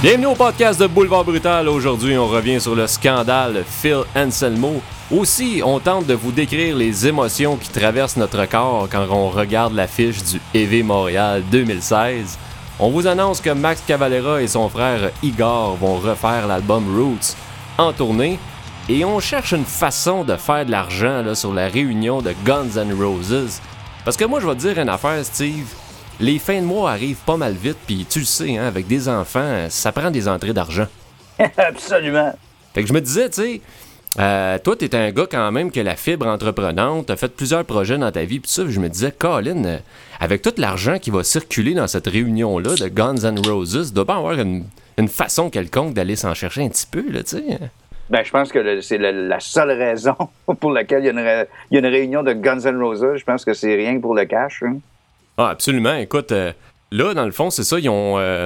Bienvenue au podcast de Boulevard Brutal. Aujourd'hui, on revient sur le scandale Phil Anselmo. Aussi, on tente de vous décrire les émotions qui traversent notre corps quand on regarde l'affiche du EV Montréal 2016. On vous annonce que Max Cavalera et son frère Igor vont refaire l'album Roots en tournée. Et on cherche une façon de faire de l'argent là, sur la réunion de Guns N' Roses. Parce que moi, je vais te dire une affaire, Steve. Les fins de mois arrivent pas mal vite, puis tu le sais, hein, avec des enfants, ça prend des entrées d'argent. Absolument. Fait que je me disais, tu sais, toi, t'es un gars quand même qui a la fibre entreprenante, t'as fait plusieurs projets dans ta vie, puis ça, je me disais, Colin, avec tout l'argent qui va circuler dans cette réunion-là de Guns N' Roses, il doit pas avoir une façon quelconque d'aller s'en chercher un petit peu, là, tu sais. Ben, je pense que c'est la seule raison pour laquelle il y a une réunion de Guns N' Roses. Je pense que c'est rien que pour le cash. Hein. Ah, absolument. Écoute, là, dans le fond, c'est ça, ils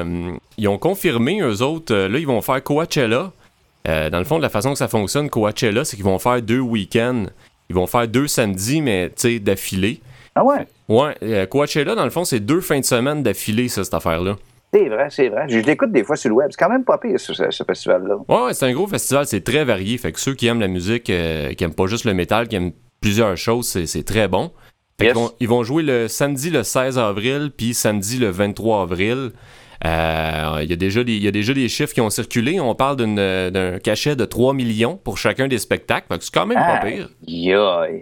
ont confirmé, eux autres, là, ils vont faire Coachella. Dans le fond, de la façon que ça fonctionne, Coachella, c'est qu'ils vont faire 2 week-ends. Ils vont faire 2 samedis, mais, tu sais, d'affilée. Ah ouais? Ouais, Coachella, dans le fond, c'est 2 fins de semaine d'affilée, ça, cette affaire-là. C'est vrai. Je l'écoute des fois sur le web. C'est quand même pas pire, ce festival-là. Ouais, c'est un gros festival, c'est très varié. Fait que ceux qui aiment la musique, qui aiment pas juste le métal, qui aiment plusieurs choses, c'est très bon. Fait Yes. ils vont jouer le samedi le 16 avril, puis samedi le 23 avril. Il y a déjà des chiffres qui ont circulé. On parle d'un cachet de 3 millions pour chacun des spectacles. Fait que c'est quand même pas pire. Aïe,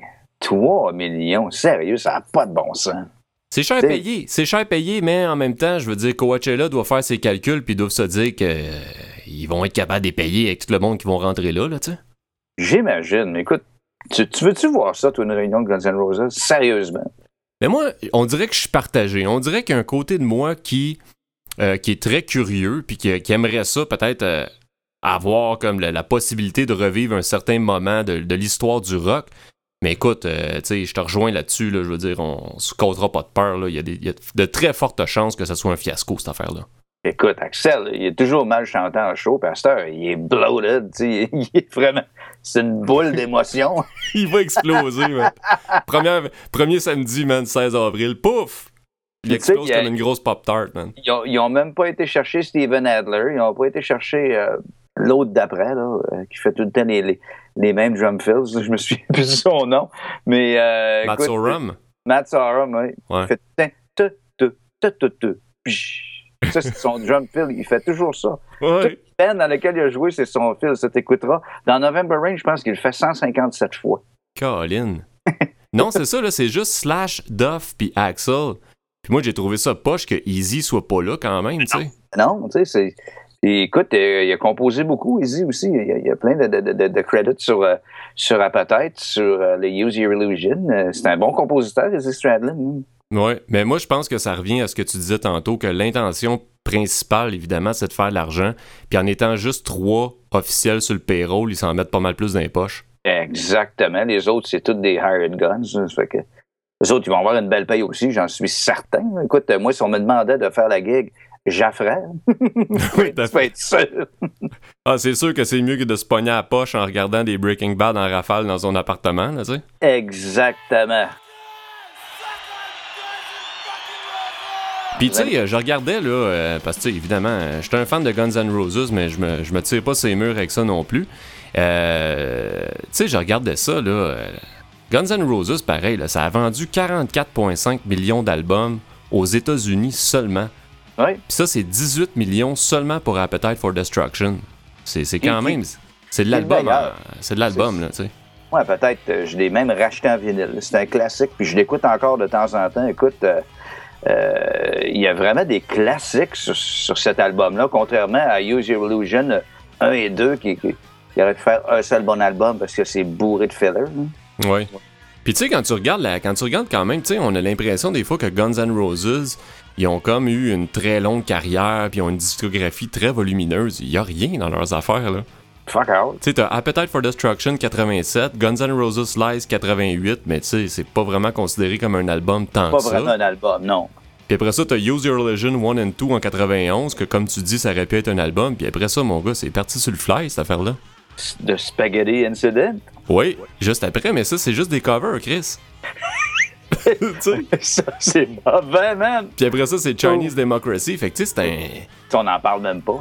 3 millions. Sérieux, ça n'a pas de bon sens. C'est cher payé. C'est cher payé, mais en même temps, je veux dire, Coachella doit faire ses calculs puis doivent se dire qu'ils vont être capables de payer avec tout le monde qui vont rentrer là, tu sais. J'imagine. Mais écoute, tu veux-tu voir ça, toi, une réunion de Guns N' Roses? Sérieusement. Mais moi, on dirait que je suis partagé. On dirait qu'il y a un côté de moi qui est très curieux puis qui aimerait ça peut-être avoir comme la possibilité de revivre un certain moment de l'histoire du rock. Mais écoute, tu sais, je te rejoins là-dessus. Là, je veux dire, on se causera pas de peur. Là. Il y a de très fortes chances que ce soit un fiasco, cette affaire-là. Écoute, Axel, il est toujours mal chanté en show, pasteur. Il est bloated, tu sais, il est vraiment... C'est une boule d'émotion. Il va exploser, man. Premier samedi, man, 16 avril, pouf! Il explose comme une grosse Pop-Tart, man. Ils ont même pas été chercher Steven Adler, ils ont pas été chercher l'autre d'après, là, qui fait tout le temps les mêmes drum fills. Je me souviens plus de son nom. Mais, Matt Sorum? Matt Sorum, oui. Ouais. Il fait tout le temps, ça, c'est son drum fill. Il fait toujours ça. Ouais. Toute la band dans laquelle il a joué, c'est son fill. Ça t'écoutera. Dans November Rain, je pense qu'il le fait 157 fois. Colin. Non, c'est ça, là. C'est juste Slash, Duff puis Axl. Puis moi, j'ai trouvé ça poche que Easy soit pas là quand même, tu sais. Non, tu sais, c'est... Écoute, il a composé beaucoup, Easy aussi. Il y a plein de credits sur Appetite, sur les Use Your Illusion. C'est un bon compositeur, Izzy Stradlin. Oui, mais moi, je pense que ça revient à ce que tu disais tantôt, que l'intention principale, évidemment, c'est de faire de l'argent. Puis en étant juste 3 officiels sur le payroll, ils s'en mettent pas mal plus dans les poches. Exactement. Les autres, c'est toutes des hired guns. Ça fait que les autres, ils vont avoir une belle paye aussi, j'en suis certain. Écoute, moi, si on me demandait de faire la gig, j'afferais. Oui, tu peux être sûr. Ah, c'est sûr que c'est mieux que de se pogner à la poche en regardant des Breaking Bad en rafale dans son appartement, là, tu sais. Exactement. Puis tu sais, je regardais là, parce que tu sais, évidemment, j'étais un fan de Guns N' Roses, mais je me tire pas ces murs avec ça non plus. Tu sais, je regardais ça là. Guns N' Roses, pareil, là, ça a vendu 44,5 millions d'albums aux États-Unis seulement. Oui. Puis ça, c'est 18 millions seulement pour Appetite for Destruction. C'est quand même... C'est de l'album, c'est de l'album, là, tu sais. Ouais, peut-être, je l'ai même racheté en vinyle. C'est un classique, puis je l'écoute encore de temps en temps. Écoute, il y a vraiment des classiques sur cet album-là, contrairement à Use Your Illusion 1 et 2, qui aurait pu faire un seul bon album parce que c'est bourré de filler. Hein. Oui. Puis tu sais, quand tu regardes quand même, tu sais, on a l'impression des fois que Guns N' Roses, ils ont comme eu une très longue carrière, puis ils ont une discographie très volumineuse. Il y a rien dans leurs affaires, là. Fuck out. Tu sais, t'as Appetite for Destruction 87, Guns N' Roses Lies 88, mais tu sais, c'est pas vraiment considéré comme un album tant que ça. Pas vraiment un album, non. Puis après ça, t'as Use Your Illusion 1 and 2 en 91, que comme tu dis, ça aurait pu être un album. Puis après ça, mon gars, c'est parti sur le fly, cette affaire-là. De Spaghetti Incident? Oui, juste après, mais ça, c'est juste des covers, Chris. Tu sais? Ça, c'est mauvais, man. Puis après ça, c'est Chinese Democracy. Fait que tu sais, On n'en parle même pas.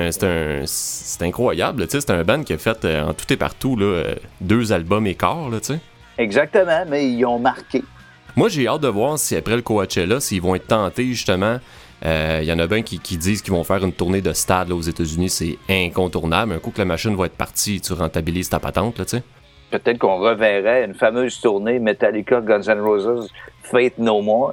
c'est incroyable. Tu sais, c'est un band qui a fait en tout et partout là, 2 albums et quart, là, tu sais. Exactement, mais ils ont marqué. Moi, j'ai hâte de voir si après le Coachella, s'ils vont être tentés, justement. Il y en a bien qui disent qu'ils vont faire une tournée de stade là, aux États-Unis. C'est incontournable. Un coup que la machine va être partie, tu rentabilises ta patente, là, tu sais. Peut-être qu'on reverrait une fameuse tournée Metallica, Guns N' Roses, Faith No More.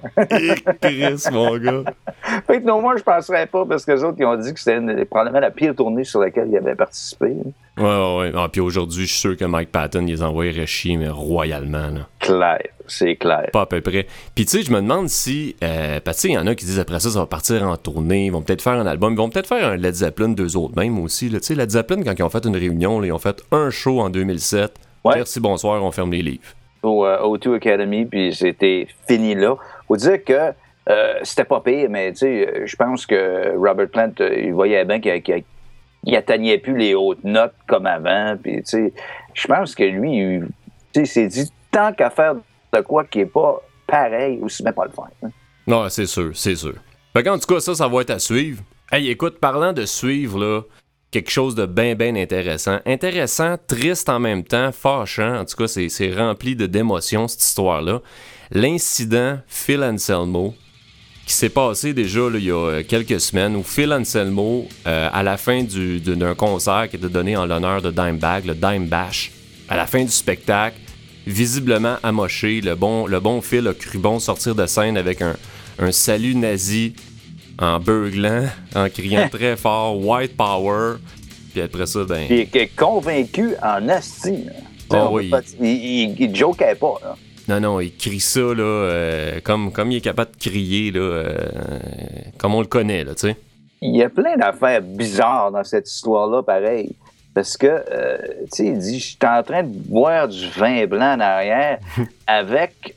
Chris, mon gars. Faith No More, je penserais pas, parce que les autres, ils ont dit que c'était probablement la pire tournée sur laquelle ils avaient participé. Ouais. Ah, puis aujourd'hui, je suis sûr que Mike Patton, il les envoyerait chier, mais royalement, là. Clair, c'est clair. Pas à peu près. Puis tu sais, je me demande si... parce que il y en a qui disent après ça va partir en tournée, ils vont peut-être faire un album, ils vont peut-être faire un Led Zeppelin, 2 autres même aussi. Tu sais, Led Zeppelin, quand ils ont fait une réunion, là, ils ont fait un show en 2007. Ouais. Merci, bonsoir, on ferme les livres. Au O2 Academy, puis c'était fini là. Faut dire que c'était pas pire, mais tu sais, je pense que Robert Plant, il voyait bien qu'il atteignait plus les hautes notes comme avant, puis tu sais, je pense que lui, il s'est dit, tant qu'à faire de quoi qui est pas pareil, aussi bien pas le faire. Hein. Non, c'est sûr, c'est sûr. Fait qu'en tout cas, ça va être à suivre. Hey, écoute, parlant de suivre, là, quelque chose de bien intéressant. Intéressant, triste en même temps, fâchant. En tout cas, c'est rempli d'émotions, cette histoire-là. L'incident Phil Anselmo, qui s'est passé déjà là, il y a quelques semaines, où Phil Anselmo, à la fin d'un concert qui était donné en l'honneur de Dimebag, le Dime Bash, à la fin du spectacle, visiblement amoché, le bon Phil a cru bon sortir de scène avec un salut nazi en beuglant, en criant très fort « White Power », puis après ça, ben... Il est convaincu en asti. Oh, oui. Il jokait pas, là. Non, il crie ça, là, comme il est capable de crier, là, comme on le connaît, là, tu sais. Il y a plein d'affaires bizarres dans cette histoire-là, pareil. Parce que, tu sais, il dit, je suis en train de boire du vin blanc en arrière avec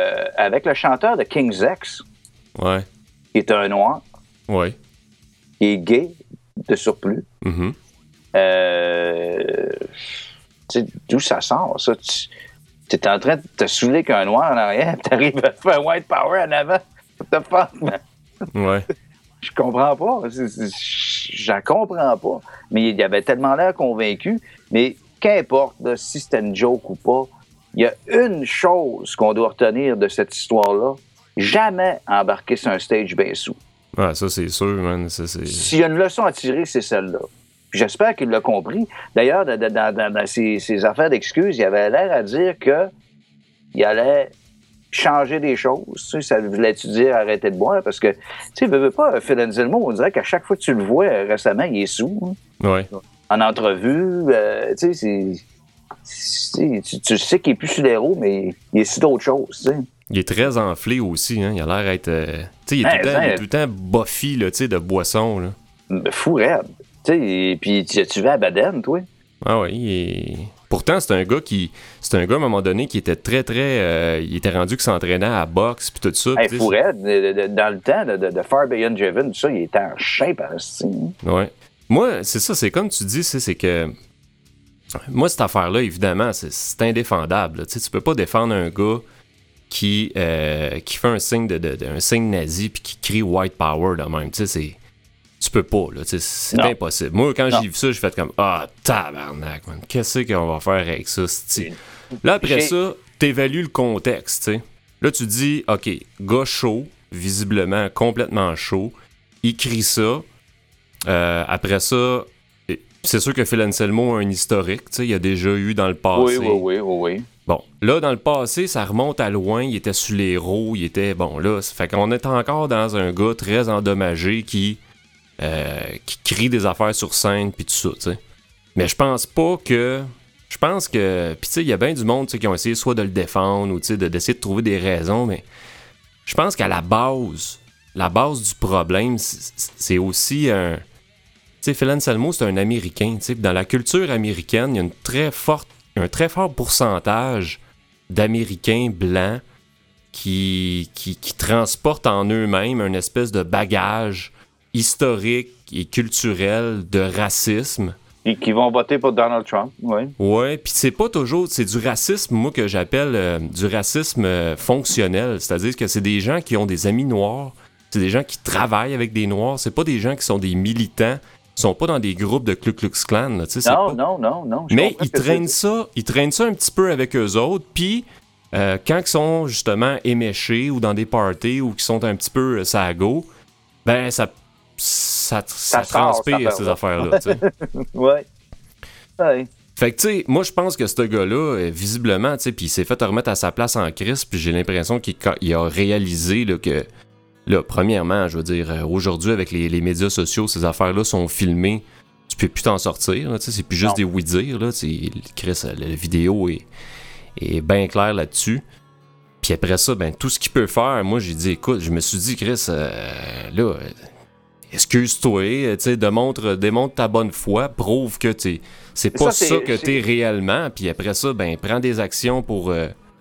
le chanteur de King's X. Ouais. Qui est un noir. Ouais. Qui est gay, de surplus. Mm-hmm. Tu sais, d'où ça sort, ça? Tu es en train de te saouler qu'un noir en arrière, tu arrives à faire White Power en avant. What the fuck, man? Ouais. Je comprends pas. J'en comprends pas. Mais il avait tellement l'air convaincu. Mais qu'importe là, si c'était une joke ou pas, il y a une chose qu'on doit retenir de cette histoire-là. Jamais embarquer sur un stage bien sous. Ouais, ça, c'est sûr, man. S'il y a une leçon à tirer, c'est celle-là. Puis j'espère qu'il l'a compris. D'ailleurs, dans ses affaires d'excuses, il avait l'air à dire qu'il allait changer des choses. Tu sais, ça voulait-tu dire arrêter de boire? Parce que, tu sais, veux pas, Phil Anselmo, on dirait qu'à chaque fois que tu le vois récemment, il est sous. Hein. Ouais. En entrevue, tu sais, tu sais qu'il est plus sur les roues, mais il est sur d'autres choses, tu sais. Il est très enflé aussi, hein. Il a l'air d'être... tu sais, il est tout le temps boffi, là, tu sais, de boisson, là. Fou raide. Tu sais, et puis tu vas à Baden, toi? Ah oui, pourtant, c'est un gars, à un moment donné, qui était très... il était rendu qu'il s'entraînait à la boxe, puis tout ça. Hey, fou raide. Dans le temps de Far Beyond Driven, tout ça, il était en shape, hein. Ouais. Moi, c'est ça, c'est comme tu dis, c'est que... Moi, cette affaire-là, évidemment, c'est indéfendable. Tu sais, tu peux pas défendre un gars qui fait un signe un signe nazi puis qui crie White Power de même. Tu sais, tu peux pas, là. C'est impossible. Moi, quand j'ai vu ça, j'ai fait comme tabarnak, man. Qu'est-ce qu'on va faire avec ça, c'ti? Là, après ça, t'évalues le contexte, tu sais. Là, tu dis, OK, gars chaud, visiblement complètement chaud, il crie ça. Après ça, c'est sûr que Phil Anselmo a un historique, tu sais, il y a déjà eu dans le passé. Oui. Bon, là, dans le passé, ça remonte à loin, il était sur les roues, il était... Bon, là, ça fait qu'on est encore dans un gars très endommagé qui crie des affaires sur scène, puis tout ça, tu sais. Mais je pense pas que... Je pense que... Puis tu sais, il y a bien du monde, tu sais, qui ont essayé soit de le défendre ou, tu sais, d'essayer de trouver des raisons, mais je pense qu'à la base du problème, c'est aussi un... Tu sais, Phil Anselmo, c'est un Américain, tu sais, dans la culture américaine, il y a un très fort pourcentage d'Américains blancs qui transportent en eux-mêmes une espèce de bagage historique et culturel de racisme Et qui vont voter pour Donald Trump, oui. Ouais, puis c'est pas toujours... C'est du racisme, moi, que j'appelle du racisme fonctionnel. C'est-à-dire que c'est des gens qui ont des amis noirs, c'est des gens qui travaillent avec des noirs, c'est pas des gens qui sont des militants, ils sont pas dans des groupes de Ku Klux Klan. Là, non. Mais ils traînent ça un petit peu avec eux autres, puis quand ils sont justement éméchés ou dans des parties ou qui sont un petit peu sago, ben ça transpire ces affaires-là. Ouais. Fait que, tu sais, moi, je pense que ce gars-là, visiblement, tu sais, puis il s'est fait remettre à sa place en crise, puis j'ai l'impression qu'il a réalisé là, que, là, premièrement, je veux dire, aujourd'hui, avec les médias sociaux, ces affaires-là sont filmées, tu peux plus t'en sortir, tu sais, c'est plus juste des oui-dire, là, tu sais, Chris, la vidéo est bien claire là-dessus. Puis après ça, ben, tout ce qu'il peut faire, moi, j'ai dit, écoute, je me suis dit, Chris, là, excuse-toi, tu sais, démontre ta bonne foi, prouve que c'est pas ça que t'es réellement, puis après ça, ben, prends des actions pour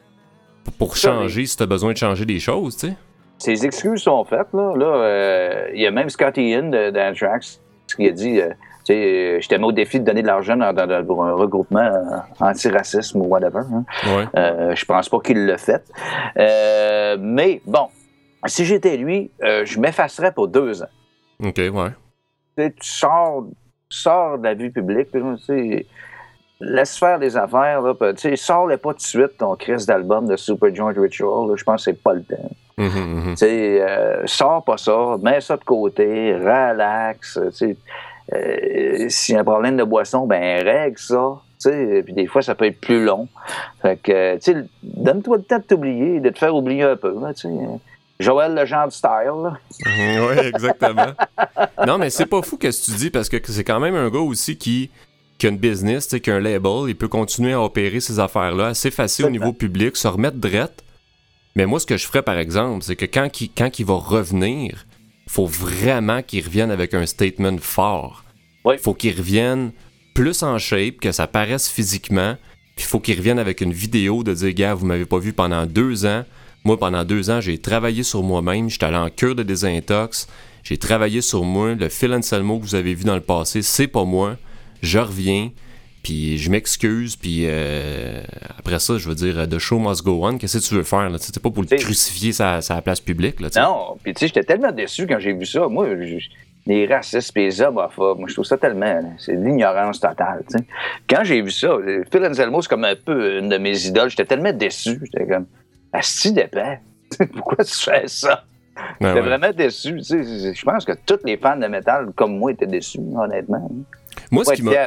changer si t'as besoin de changer des choses, tu sais. Ces excuses sont faites, là. Il y a même Scotty Ian d'Anthrax qui a dit, tu sais, je t'ai mis au défi de donner de l'argent pour un regroupement anti-racisme ou whatever. Hein. Ouais. Je pense pas qu'il l'a fait. Mais bon, si j'étais lui, je m'effacerais pour 2 ans. OK, ouais. Tu sors de la vie publique, laisse faire des affaires, là, sors-le pas tout de suite, ton crise d'album de Super Joint Ritual, là, je pense que c'est pas le temps. Sors pas ça, mets ça de côté, relax, s'il y a un problème de boisson, ben règle ça, puis des fois ça peut être plus long. Fait que, donne-toi le temps de t'oublier, de te faire oublier un peu, là, Joël Legendre style, là. Oui, exactement. Non, mais c'est pas fou ce que tu dis, parce que c'est quand même un gars aussi qui a une business, qui a un label, il peut continuer à opérer ces affaires-là assez facile au niveau public, se remettre drette. Mais moi, ce que je ferais, par exemple, c'est que quand il va revenir, il faut vraiment qu'il revienne avec un statement fort. Oui. Il faut qu'il revienne plus en shape, que ça paraisse physiquement, puis il faut qu'il revienne avec une vidéo de dire « Gars, vous m'avez pas vu pendant 2 ans. Moi, pendant 2 ans, j'ai travaillé sur moi-même. J'étais allé en cure de désintox. J'ai travaillé sur moi. Le Phil Anselmo que vous avez vu dans le passé, c'est pas moi. Je reviens, puis je m'excuse, puis après ça, je veux dire, the show must go on. Qu'est-ce que tu veux faire, là? C'est pas pour le crucifier sa place publique, là, t'sais. Non, puis tu sais, j'étais tellement déçu quand j'ai vu ça. Moi, les racistes et les homophobes, moi, je trouve ça tellement... C'est de l'ignorance totale, tu sais. Quand j'ai vu ça, Phil Anselmo, c'est comme un peu une de mes idoles. J'étais tellement déçu. J'étais comme... Asti d'épais. Pourquoi tu fais ça? J'étais vraiment déçu. Tu sais, je pense que tous les fans de métal, comme moi, étaient déçus, honnêtement. Moi,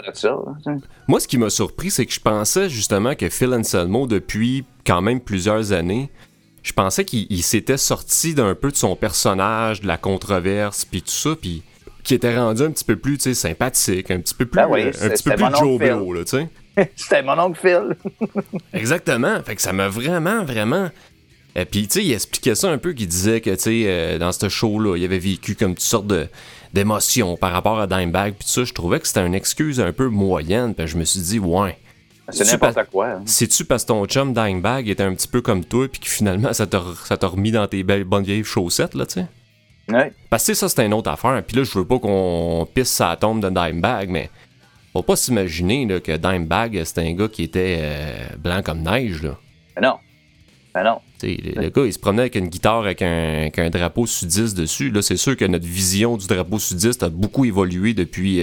ce qui m'a surpris, c'est que je pensais justement que Phil Anselmo, depuis quand même plusieurs années, je pensais qu'il s'était sorti d'un peu de son personnage, de la controverse, puis tout ça, puis qu'il était rendu un petit peu plus, tu sais, sympathique, un petit peu plus, Joe Blow, là, tu sais. C'était mon oncle Phil. Exactement. Fait que ça m'a vraiment... Puis, tu sais, il expliquait ça un peu, qu'il disait que, tu sais, dans ce show-là, il avait vécu comme toutes sortes d'émotions par rapport à Dimebag, puis tout ça. Je trouvais que c'était une excuse un peu moyenne, puis je me suis dit, ouais. C'est n'importe quoi. Hein. C'est-tu parce que ton chum Dimebag était un petit peu comme toi, puis que finalement, ça t'a remis dans tes belles, bonnes vieilles chaussettes, là, tu sais? Ouais. Parce que ça, c'était une autre affaire. Puis là, je veux pas qu'on pisse sa tombe de Dimebag, mais... Faut pas s'imaginer là, que Dimebag, c'était un gars qui était blanc comme neige. Là. Ben non. Le gars, il se promenait avec une guitare avec un drapeau sudiste dessus. Là, c'est sûr que notre vision du drapeau sudiste a beaucoup évolué depuis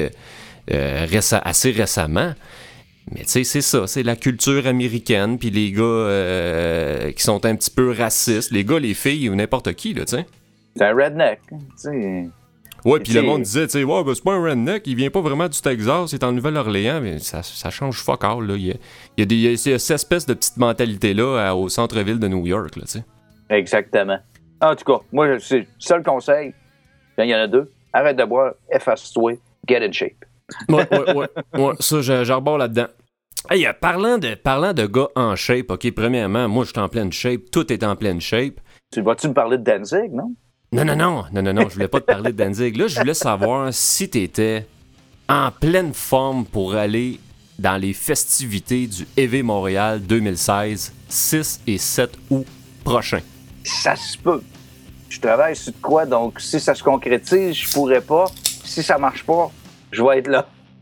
assez récemment. Mais tu sais, c'est ça. C'est la culture américaine. Puis les gars qui sont un petit peu racistes. Les gars, les filles ou n'importe qui, là, tu sais. C'est un redneck. T'sais. Ouais, puis le monde disait, tu sais, ouais, ben, c'est pas un redneck, il vient pas vraiment du Texas, il est en Nouvelle-Orléans, mais ça change fuck all, là. Il y a cette espèce de petite mentalité-là au centre-ville de New York, là, tu sais. Exactement. En tout cas, moi, c'est le seul conseil, il y en a 2, arrête de boire, efface-toi, get in shape. Ouais, ça, j'arbore là-dedans. Hey, parlant de gars en shape, OK, premièrement, moi, je suis en pleine shape, tout est en pleine shape. Vas-tu me parler de Danzig, non? Non, je voulais pas te parler de Danzig. Là, je voulais savoir si t'étais en pleine forme pour aller dans les festivités du EV Montréal 2016, 6 et 7 août prochain. Ça se peut. Je travaille sur de quoi, donc si ça se concrétise, je pourrais pas. Si ça marche pas, je vais être là.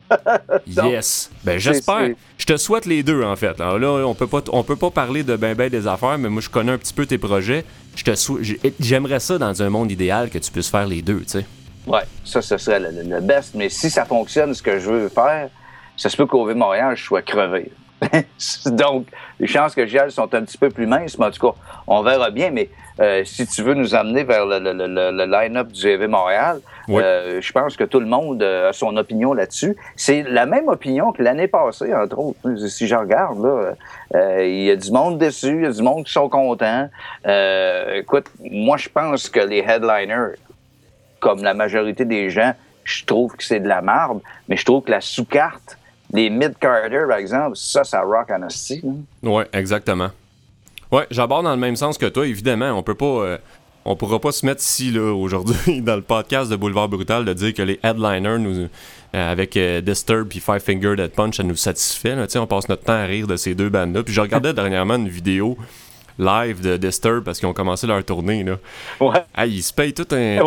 Yes. Ben j'espère. Je te souhaite les deux, en fait. Alors là, on peut pas parler de ben des affaires, mais moi, je connais un petit peu tes projets. J'aimerais ça, dans un monde idéal, que tu puisses faire les deux, tu sais. Ouais, ça, ce serait le best. Mais si ça fonctionne, ce que je veux faire, ça se peut qu'au Montréal, je sois crevé. Donc, les chances que j'y aille sont un petit peu plus minces, mais en tout cas, on verra bien. Mais si tu veux nous amener vers le line-up du EV Montréal, oui. Je pense que tout le monde a son opinion là-dessus. C'est la même opinion que l'année passée, entre autres. Si je regarde, là, il y a du monde déçu, il y a du monde qui sont contents. Écoute, moi, je pense que les headliners, comme la majorité des gens, je trouve que c'est de la marde, mais je trouve que la sous-carte, les mid-carders, par exemple, ça rock en hostie. Oui, exactement. Oui, j'aborde dans le même sens que toi, évidemment. On pourra pas se mettre ici, là, aujourd'hui, dans le podcast de Boulevard Brutal, de dire que les headliners, avec Disturbed et Five Finger Death Punch, ça nous satisfait. Là. On passe notre temps à rire de ces deux bandes-là. Puis je regardais dernièrement une vidéo live de Disturbed parce qu'ils ont commencé leur tournée. Là. Ouais. Ah, ils se payent tout un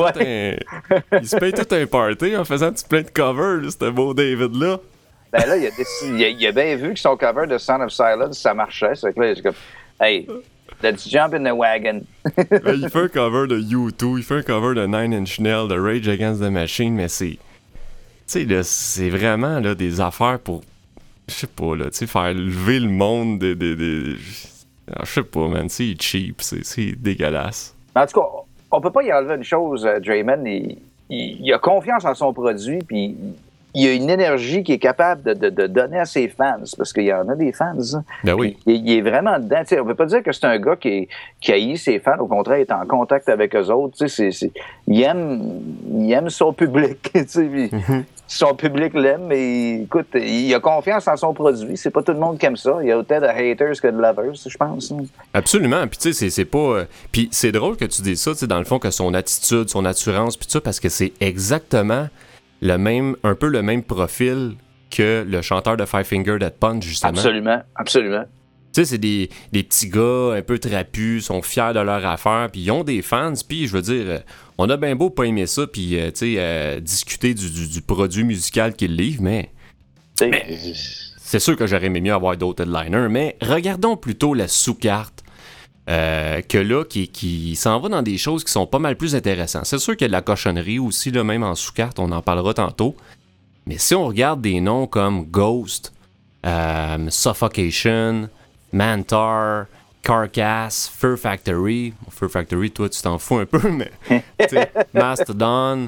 party en faisant plein de covers, là, ce beau David-là. Ben là, il a bien vu que son cover de Sound of Silence, ça marchait. C'est que là, il est comme, hey, let's jump in the wagon. Il fait un cover de U2, il fait un cover de Nine Inch Nails, de Rage Against the Machine, mais c'est... Tu sais, là, c'est vraiment là, des affaires pour... Je sais pas, là, tu sais, faire lever le monde je sais pas, man, c'est cheap, c'est dégueulasse. En tout cas, on peut pas y enlever une chose, Drayman, il a confiance en son produit, puis... Il y a une énergie qui est capable de donner à ses fans, parce qu'il y en a des fans. Hein? Ben oui. Il est vraiment dedans. T'sais, on peut pas dire que c'est un gars qui haït ses fans. Au contraire, il est en contact avec eux autres. Il aime son public. Son public l'aime, mais écoute, il a confiance en son produit. C'est pas tout le monde qui aime ça. Il y a autant de haters que de lovers, je pense. Hein? Absolument. Puis tu sais, c'est pas... Puis c'est drôle que tu dises ça, dans le fond, que son attitude, son assurance, puis tout ça, parce que c'est exactement... un peu le même profil que le chanteur de Five Finger Death Punch, justement. Absolument, absolument. Tu sais, c'est des petits gars un peu trapus, sont fiers de leur affaire, puis ils ont des fans, puis je veux dire, on a bien beau pas aimer ça, puis tu sais, discuter du produit musical qu'ils livrent, mais c'est sûr que j'aurais aimé mieux avoir d'autres headliners, mais regardons plutôt la sous-carte. Que là, qui s'en va dans des choses qui sont pas mal plus intéressantes. C'est sûr qu'il y a de la cochonnerie aussi, là, même en sous-carte, on en parlera tantôt. Mais si on regarde des noms comme Ghost, Suffocation, Mantar, Carcass, Fear Factory... Fear Factory, toi, tu t'en fous un peu, mais... Mastodon,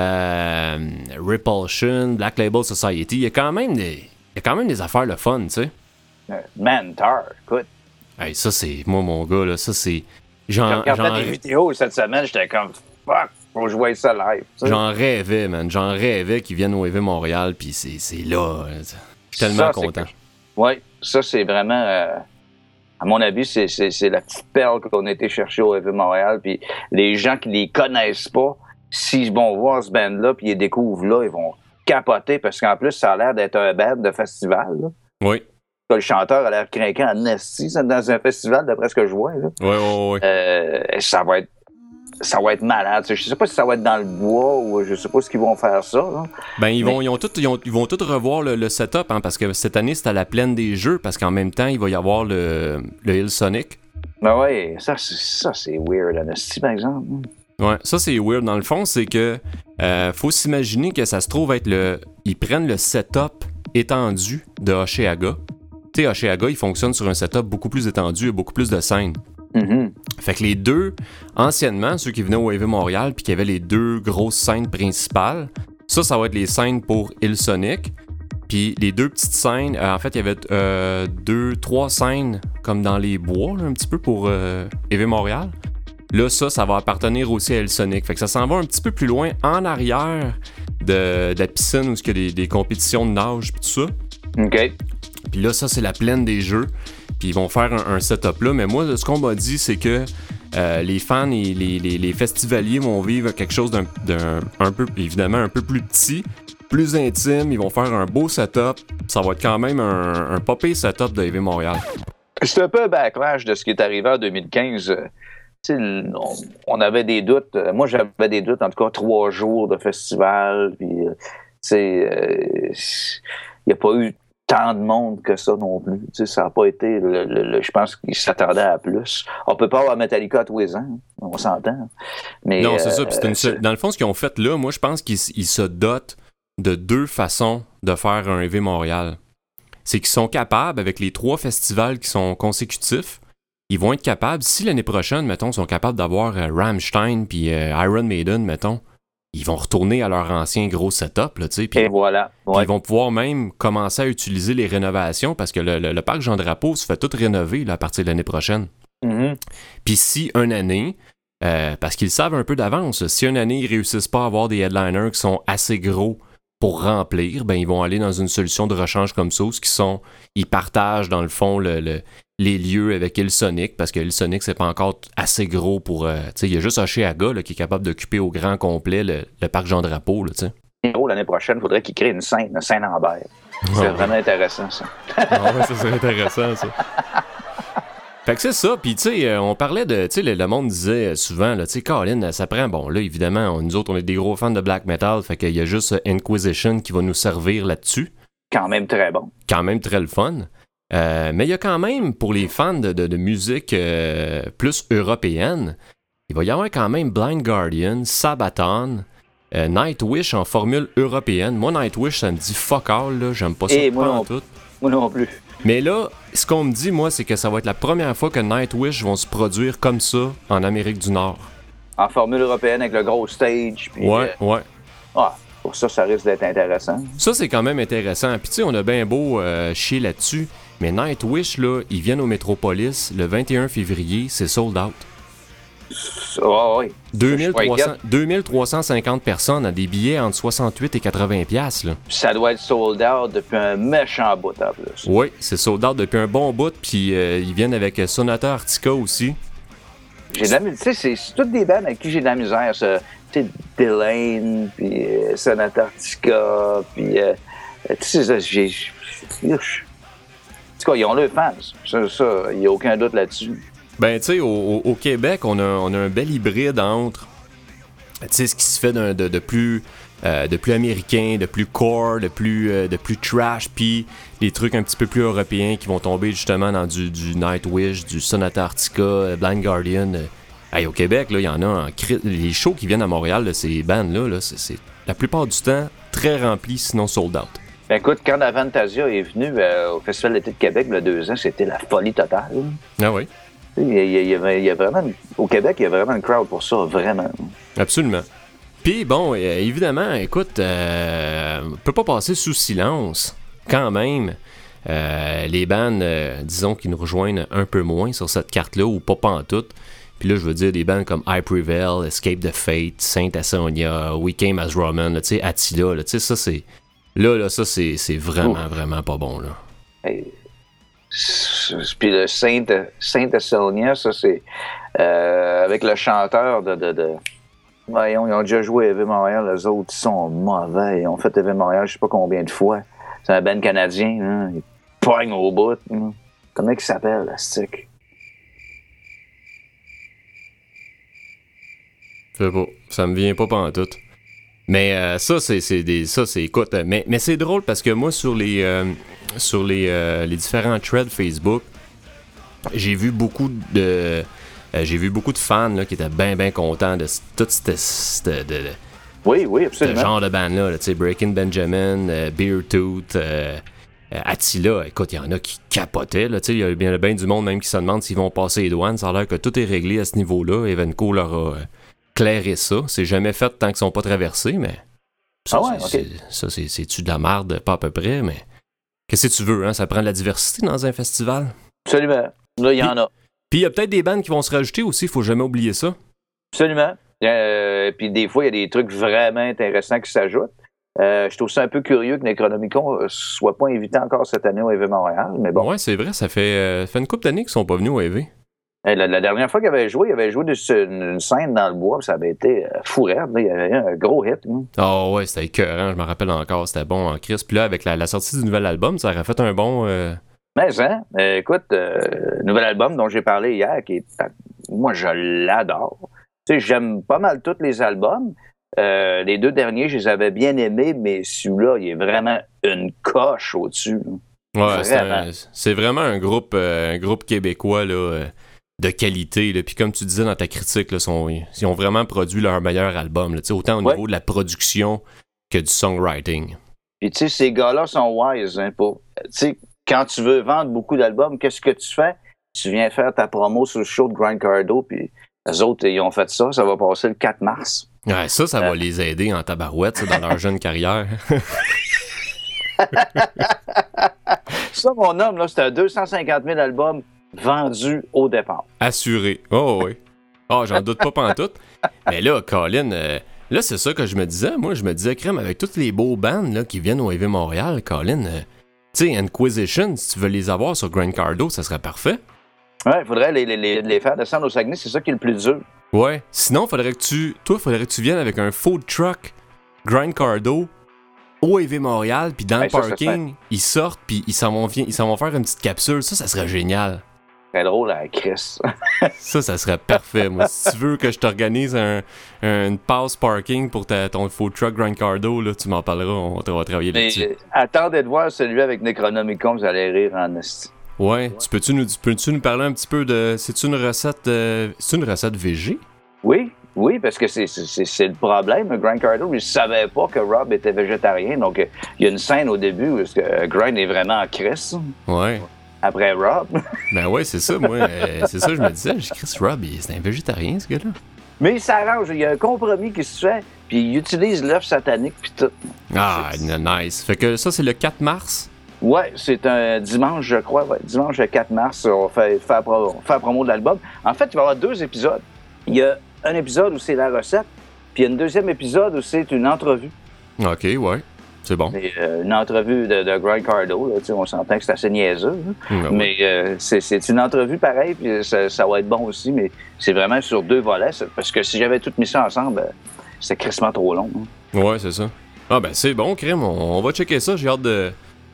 Repulsion, Black Label Society, il y a quand même des affaires le fun, tu sais. Mantar, écoute. Hey, ça, c'est... Moi, mon gars, là, ça, c'est... J'ai regardé des vidéos cette semaine, j'étais comme... Fuck, faut jouer ça live. T'sais. J'en rêvais, man. J'en rêvais qu'ils viennent au EV Montréal, puis c'est là. Je suis tellement content. Oui, ça, c'est vraiment... à mon avis, c'est la petite perle qu'on a été chercher au EV Montréal, puis les gens qui les connaissent pas, s'ils vont voir ce band-là, puis ils les découvrent là, ils vont capoter, parce qu'en plus, ça a l'air d'être un band de festival, là. Oui. Le chanteur a l'air craquant en esti dans un festival, d'après ce que je vois. Oui. Ça va être malade. Je sais pas si ça va être dans le bois ou je sais pas si ils vont faire ça. Là. Ben, ils vont tout revoir le setup, hein, parce que cette année, c'est à la plaine des jeux, parce qu'en même temps, il va y avoir le Hill Sonic. Ben oui, ça c'est weird, en esti, par exemple. Ouais, ça, c'est weird. Dans le fond, c'est que faut s'imaginer que ça se trouve être ils prennent le setup étendu de Hochelaga. Tu sais, Hochelaga, il fonctionne sur un setup beaucoup plus étendu et beaucoup plus de scènes. Mm-hmm. Fait que les deux, anciennement, ceux qui venaient au EV Montréal puis qui avaient les deux grosses scènes principales, ça va être les scènes pour Hill Sonic. Puis les deux petites scènes, en fait, il y avait 3 scènes comme dans les bois, là, un petit peu pour EV Montréal. Là, ça va appartenir aussi à Hill Sonic. Fait que ça s'en va un petit peu plus loin, en arrière de la piscine où il y a des compétitions de nage puis tout ça. OK. Puis là, ça, c'est la plaine des jeux. Puis ils vont faire un setup là. Mais moi, ce qu'on m'a dit, c'est que les fans et les festivaliers vont vivre quelque chose d'un peu, évidemment, un peu plus petit, plus intime. Ils vont faire un beau setup. Ça va être quand même un pas pire setup de EV Montréal. C'est un peu un backlash de ce qui est arrivé en 2015. On avait des doutes. Moi, j'avais des doutes, en tout cas, 3 jours de festival. Puis, il n'y a pas eu tant de monde que ça non plus. Ça n'a pas été... je pense qu'ils s'attendaient à plus. On peut pas avoir Metallica tous les ans, on s'entend. Mais, non, c'est ça. Dans le fond, ce qu'ils ont fait là, moi, je pense qu'ils se dotent de deux façons de faire un EV Montréal. C'est qu'ils sont capables, avec les 3 festivals qui sont consécutifs, ils vont être capables, si l'année prochaine, mettons, ils sont capables d'avoir Rammstein puis Iron Maiden, mettons, ils vont retourner à leur ancien gros setup, là, tu sais. Et voilà. Ouais. Ils vont pouvoir même commencer à utiliser les rénovations parce que le parc Jean-Drapeau se fait tout rénover là, à partir de l'année prochaine. Mm-hmm. Puis si une année, parce qu'ils savent un peu d'avance, si une année, ils réussissent pas à avoir des headliners qui sont assez gros pour remplir, ben ils vont aller dans une solution de rechange comme ça, où ils partagent dans le fond les lieux avec Hillsonic, parce que Hillsonic c'est pas encore assez gros pour, tu sais, il y a juste Oshéaga là qui est capable d'occuper au grand complet le parc Jean-Drapeau, là, tu sais. L'année prochaine, il faudrait qu'ils créent une Saint-Lambert. C'est vraiment intéressant, ça. Ouais, ça serait intéressant, ça. Fait que c'est ça, puis tu sais, on parlait de, tu sais, le monde disait souvent, tu sais, Colin, ça prend, bon, là, évidemment, nous autres, on est des gros fans de black metal, fait qu'il y a juste Inquisition qui va nous servir là-dessus. Quand même très bon. Quand même très le fun. Mais il y a quand même, pour les fans de musique plus européenne, il va y avoir quand même Blind Guardian, Sabaton, Nightwish en formule européenne. Moi, Nightwish, ça me dit fuck all, là, j'aime pas ça pas tout. Moi non plus. Mais là, ce qu'on me dit, moi, c'est que ça va être la première fois que Nightwish vont se produire comme ça en Amérique du Nord. En formule européenne avec le gros stage. Puis, ouais. Ah, pour ça risque d'être intéressant. Ça, c'est quand même intéressant. Puis tu sais, on a bien beau chier là-dessus, mais Nightwish, là, ils viennent au Métropolis le 21 février, c'est sold out. Oh, oui. 2350 personnes à des billets entre 68 et 80 $. Là. Ça doit être sold out depuis un méchant bout en plus. Oui, c'est sold out depuis un bon bout, puis ils viennent avec Sonata Arctica aussi. J'ai de la misère, c'est toutes des bandes avec qui j'ai de la misère, ça. Tu sais, Delane, puis Sonata Arctica, puis tu sais, j'ai... En tout cas, ils ont leurs fans. Ça, il n'y a aucun doute là-dessus. Ben, tu sais, au Québec, on a un bel hybride entre, tu sais, ce qui se fait de plus américain, de plus core, de plus trash, puis des trucs un petit peu plus européens qui vont tomber justement dans du Nightwish, du Sonata Arctica, Blind Guardian. Hey, au Québec, là, il y en a les shows qui viennent à Montréal, là, ces bandes-là, c'est la plupart du temps très rempli, sinon sold out. Ben écoute, quand Avantasia est venu au Festival d'été de Québec il y a 2 ans, c'était la folie totale. Ah oui? Il y a vraiment... Au Québec, il y a vraiment une crowd pour ça, vraiment. Absolument. Puis bon, évidemment, écoute, on peut pas passer sous silence, quand même, les bandes, disons, qui nous rejoignent un peu moins sur cette carte-là, ou pas pantoute. Puis là, je veux dire des bandes comme I Prevail, Escape the Fate, Saint Asonia, We Came as Roman, tu sais, Attila, tu sais, ça c'est... Là, ça c'est vraiment, vraiment pas bon, là. Hey. Puis le Saint Asonia, ça c'est avec le chanteur de... Voyons, ils ont déjà joué à EV Montréal, les autres ils sont mauvais. Ils ont fait EV Montréal je sais pas combien de fois. C'est un band canadien, hein. Ils poignent au bout. Hein. Comment il s'appelle, la stick? Je sais pas, ça me vient pas pantoute. Mais ça, écoute, mais c'est drôle parce que moi, sur les différents threads Facebook, j'ai vu beaucoup de fans là, qui étaient bien contents de tout oui, absolument. ce genre de band-là, tu sais, Breaking Benjamin, Beartooth, Attila. Écoute, il y en a qui capotaient, tu sais, il y a bien du monde même qui se demande s'ils vont passer les douanes. Ça a l'air que tout est réglé à ce niveau-là. Evenco leur a clairé ça. C'est jamais fait tant qu'ils sont pas traversés, mais ça, c'est-tu de la merde? Pas à peu près, mais qu'est-ce que tu veux, hein? Ça prend de la diversité dans un festival. Absolument. Là, il y en a. Puis il y a peut-être des bandes qui vont se rajouter aussi, il faut jamais oublier ça. Absolument. Puis des fois, il y a des trucs vraiment intéressants qui s'ajoutent. Je trouve ça un peu curieux que Necronomicon soit pas invité encore cette année au EV Montréal, mais bon. Ouais, c'est vrai, ça fait une couple d'années qu'ils sont pas venus au EV. La dernière fois qu'il avait joué une scène dans le bois, ça avait été fou raide. Il y avait eu un gros hit. Ah ouais, c'était écœurant, je me rappelle encore, c'était bon en crise. Puis là, avec la sortie du nouvel album, ça aurait fait un bon... Mais hein, écoute, nouvel album dont j'ai parlé hier, moi je l'adore. Tu sais, j'aime pas mal tous les albums. Les 2 derniers, je les avais bien aimés, mais celui-là, il est vraiment une coche au-dessus. Ouais, c'est vraiment un groupe québécois là, de qualité. Là. Puis comme tu disais dans ta critique, là, ils ont vraiment produit leur meilleur album. Là, autant au niveau de la production que du songwriting. Puis tu sais, ces gars-là sont wise. Hein, quand tu veux vendre beaucoup d'albums, qu'est-ce que tu fais? Tu viens faire ta promo sur le show de Grant Cardo, puis les autres, ils ont fait ça. Ça va passer le 4 mars. Ouais, ça va les aider en tabarouette dans leur jeune carrière. Ça, mon homme, là, c'était un 250 000 albums vendus au départ. Assuré. Oh oui. Oh, j'en doute pas pantoute. Mais là, Colin, là, c'est ça que je me disais. Moi, je me disais, crème, avec tous les beaux bands là, qui viennent au EV Montréal, Colin, tu sais, Inquisition, si tu veux les avoir sur Grant Cardo, ça serait parfait. Ouais, il faudrait les faire descendre au Saguenay, c'est ça qui est le plus dur. Ouais. Sinon, faudrait que tu viennes avec un food truck Grant Cardo au EV Montréal, puis dans le parking, ils sortent, puis ils s'en vont faire une petite capsule. Ça serait génial. Très drôle à Chris. ça serait parfait. Moi, si tu veux que je t'organise une passe parking pour ton food truck Grant Cardo, là, tu m'en parleras, on va travailler là-dessus. Attendez de voir celui avec Necronomicon, vous allez rire en esti. Ouais, peux-tu nous parler un petit peu de... C'est une recette VG? Oui, parce que c'est le problème. Grant Cardo, il savait pas que Rob était végétarien. Donc, il y a une scène au début où Grant est vraiment en Chris. Ouais. Après Rob. Ben ouais, c'est ça, moi. C'est ça, je me disais. Chris Rob, c'est un végétarien, ce gars-là. Mais il s'arrange. Il y a un compromis qui se fait. Puis il utilise l'œuf satanique, puis tout. Ah, nice. Fait que ça, c'est le 4 mars? Ouais, c'est un dimanche, je crois. Ouais, dimanche le 4 mars, on fait la promo de l'album. En fait, il va y avoir 2 épisodes. Il y a un épisode où c'est la recette, puis il y a un deuxième épisode où c'est une entrevue. OK, ouais. C'est bon. Et, une entrevue de Grant Cardo, là, on s'entend que c'est assez niaiseux. Mais c'est une entrevue pareille, puis ça va être bon aussi, mais c'est vraiment sur 2 volets. Parce que si j'avais tout mis ça ensemble, c'était crissement trop long. Hein. Ouais, c'est ça. Ah ben c'est bon, crème, on va checker ça. J'ai hâte de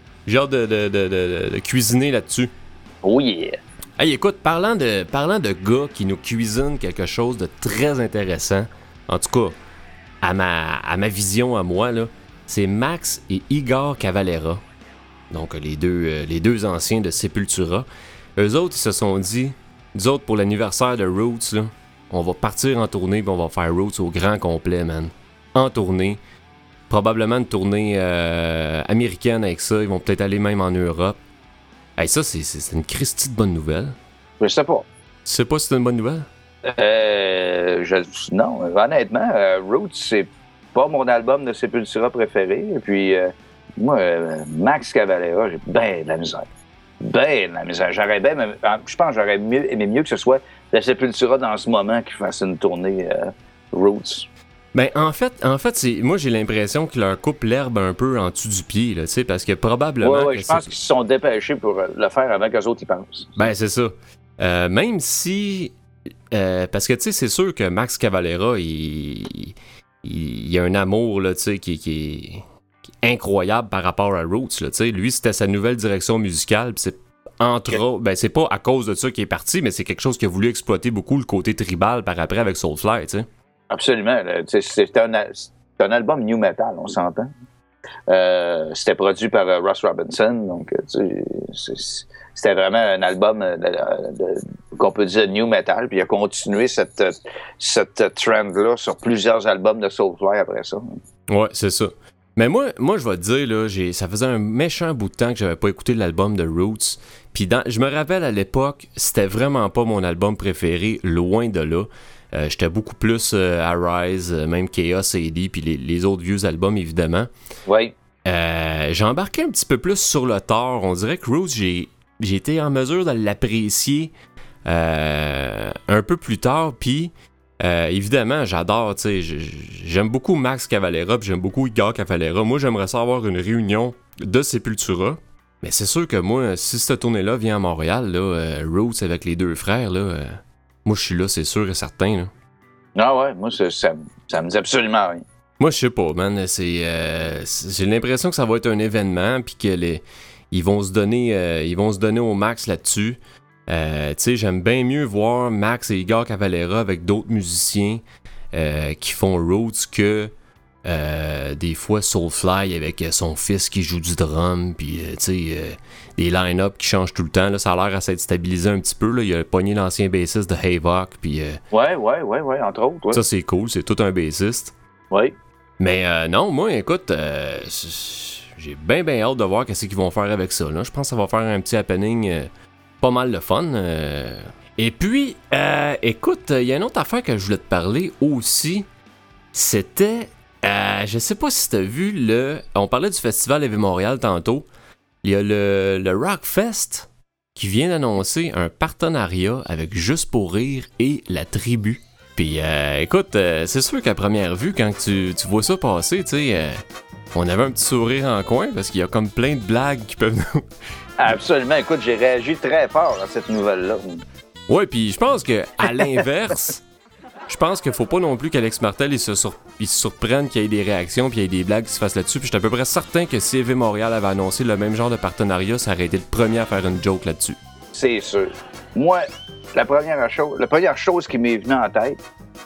cuisiner là-dessus. Oh yeah! Hey, écoute, parlant de gars qui nous cuisinent quelque chose de très intéressant, en tout cas, à ma vision à moi, là, c'est Max et Igor Cavalera. Donc, les deux anciens de Sepultura. Eux autres, ils se sont dit, nous autres, pour l'anniversaire de Roots, là, on va partir en tournée et on va faire Roots au grand complet, man. En tournée. Probablement une tournée américaine avec ça. Ils vont peut-être aller même en Europe. Hey, ça, c'est une Christie de bonne nouvelle. Je sais pas. Tu sais pas si c'est une bonne nouvelle? Non, honnêtement, Roots, c'est pas mon album de Sepultura préféré. Et puis, moi, Max Cavalera, j'ai bien de la misère. Ben de la misère. Je pense que j'aurais aimé mieux que ce soit la Sepultura dans ce moment qui fasse une tournée Roots. Ben en fait, moi j'ai l'impression qu'ils leur coupent l'herbe un peu en dessous du pied, là, parce que probablement... Oui, je pense qu'ils se sont dépêchés pour le faire avant qu'eux autres y pensent. Ben c'est ça. Même si... parce que tu sais, c'est sûr que Max Cavalera, il y a un amour là, qui est incroyable par rapport à Roots. Là, lui, c'était sa nouvelle direction musicale, c'est c'est pas à cause de ça qu'il est parti, mais c'est quelque chose qu'il a voulu exploiter beaucoup, le côté tribal par après avec Soulfly, tu sais. Absolument. C'est un album new metal, on s'entend. C'était produit par Ross Robinson, donc c'était vraiment un album qu'on peut dire new metal, puis il a continué cette trend-là sur plusieurs albums de Soulfly après ça. Ouais, c'est ça. Mais moi je vais te dire, là, ça faisait un méchant bout de temps que j'avais pas écouté l'album de Roots. Puis je me rappelle à l'époque, c'était vraiment pas mon album préféré, loin de là. J'étais beaucoup plus à Rise, même Chaos AD, puis les autres vieux albums, évidemment. Oui. J'ai embarqué un petit peu plus sur le tard. On dirait que Roots, j'ai été en mesure de l'apprécier un peu plus tard. Puis, évidemment, j'adore, tu sais, j'aime beaucoup Max Cavalera, puis j'aime beaucoup Igor Cavalera. Moi, j'aimerais ça avoir une réunion de Sepultura. Mais c'est sûr que moi, si cette tournée-là vient à Montréal, là, Roots avec les 2 frères, là... moi, je suis là, c'est sûr et certain. Là. Ah ouais, moi, ça me dit absolument rien. Moi, je sais pas, man. J'ai l'impression que ça va être un événement, puis ils vont se donner au max là-dessus. Tu sais, j'aime bien mieux voir Max et Igor Cavalera avec d'autres musiciens. qui font Roots que des fois Soulfly avec son fils qui joue du drum, puis des line-up qui changent tout le temps. Là, ça a l'air à s'être stabilisé un petit peu. Là. Il a pogné l'ancien bassiste de Havoc. Puis, ouais, entre autres. Ouais. Ça, c'est cool. C'est tout un bassiste. Oui. Mais non, moi, écoute, j'ai bien hâte de voir qu'est-ce qu'ils vont faire avec ça. Là. Je pense que ça va faire un petit happening pas mal de fun. Et puis, écoute, il y a une autre affaire que je voulais te parler aussi. C'était... je sais pas si t'as vu on parlait du festival Heavy Montréal tantôt. Il y a le Rockfest qui vient d'annoncer un partenariat avec Juste pour rire et La Tribu. Puis écoute, c'est sûr qu'à première vue, quand tu vois ça passer, tu sais, on avait un petit sourire en coin parce qu'il y a comme plein de blagues qui peuvent nous... Absolument. Écoute, j'ai réagi très fort à cette nouvelle-là. Ouais, puis je pense que à l'inverse... Je pense qu'il faut pas non plus qu'Alex Martel il se surprenne qu'il y ait des réactions puis qu'il y ait des blagues qui se fassent là-dessus. Puis je suis à peu près certain que si Heavy Montréal avait annoncé le même genre de partenariat, ça aurait été le premier à faire une joke là-dessus. C'est sûr. Moi, la première chose qui m'est venue en tête,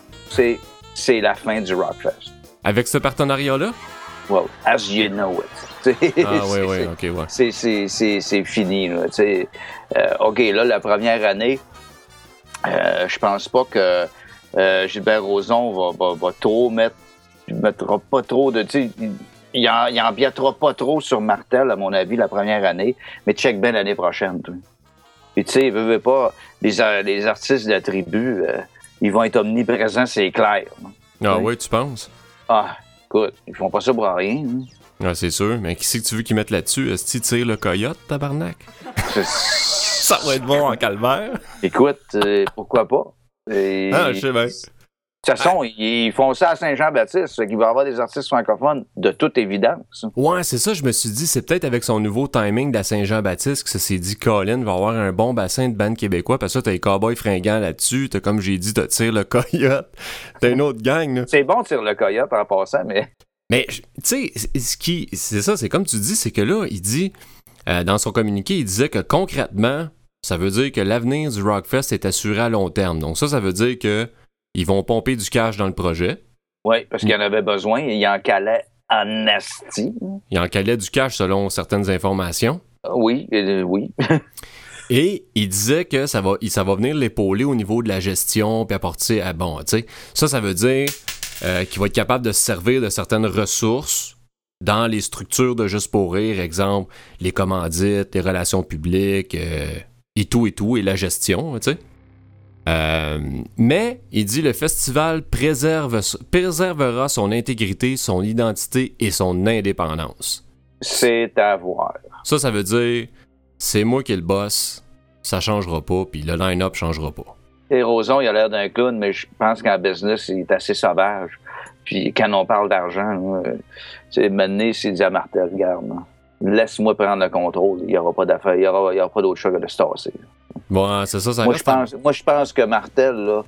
c'est la fin du Rockfest. Avec ce partenariat-là? Well, as you know it. Oui, ok, ouais. C'est fini, là. OK, là, la première année, je pense pas que Gilbert Rozon va trop mettra pas trop de... Il empiètera pas trop sur Martel, à mon avis, la première année, mais check bien l'année prochaine. Puis tu sais, veut pas, les artistes de la tribu, ils vont être omniprésents, c'est clair. Ah oui, tu penses? Ah, écoute, ils font pas ça pour rien. Hein. Ah, c'est sûr, mais qui c'est que tu veux qu'ils mettent là-dessus? Est-ce qu'ils tirent le coyote, tabarnak? Ça va être bon en calvaire. Écoute, pourquoi pas? Je sais bien. De toute façon, ils font ça à Saint-Jean-Baptiste, qu'il va y avoir des artistes francophones de toute évidence. Ouais, c'est ça, je me suis dit, c'est peut-être avec son nouveau timing de la Saint-Jean-Baptiste que ça s'est dit, Colin va avoir un bon bassin de bandes québécois, parce que t'as les Cowboys fringants là-dessus, t'as, comme j'ai dit, t'as Tire le Coyote, t'as une autre gang, là. C'est bon Tire le Coyote en passant, mais... Mais, tu sais, c'est ça, c'est comme tu dis, c'est que là, il dit, dans son communiqué, il disait que concrètement, ça veut dire que l'avenir du Rockfest est assuré à long terme. Donc ça veut dire que ils vont pomper du cash dans le projet. Oui, parce qu'il y en avait besoin et il en calait en asti. Il en calait du cash selon certaines informations. Oui, oui. Et il disait que ça va venir l'épauler au niveau de la gestion puis apporter à bon, tu sais. Ça veut dire qu'il va être capable de se servir de certaines ressources dans les structures de Juste pour rire, exemple, les commandites, les relations publiques, et tout, et la gestion, tu sais. Mais, il dit, le festival préservera son intégrité, son identité et son indépendance. C'est à voir. Ça veut dire, c'est moi qui est le boss, ça changera pas, puis le line-up changera pas. Et Rozon, il a l'air d'un clown, mais je pense qu'en business, il est assez sauvage. Puis quand on parle d'argent, maintenant, c'est dit à Martel, regarde, laisse-moi prendre le contrôle, il n'y aura pas d'affaires, il n'y aura pas d'autre chose que de se tasser. Bon, c'est ça, moi, je pense que Martel, là,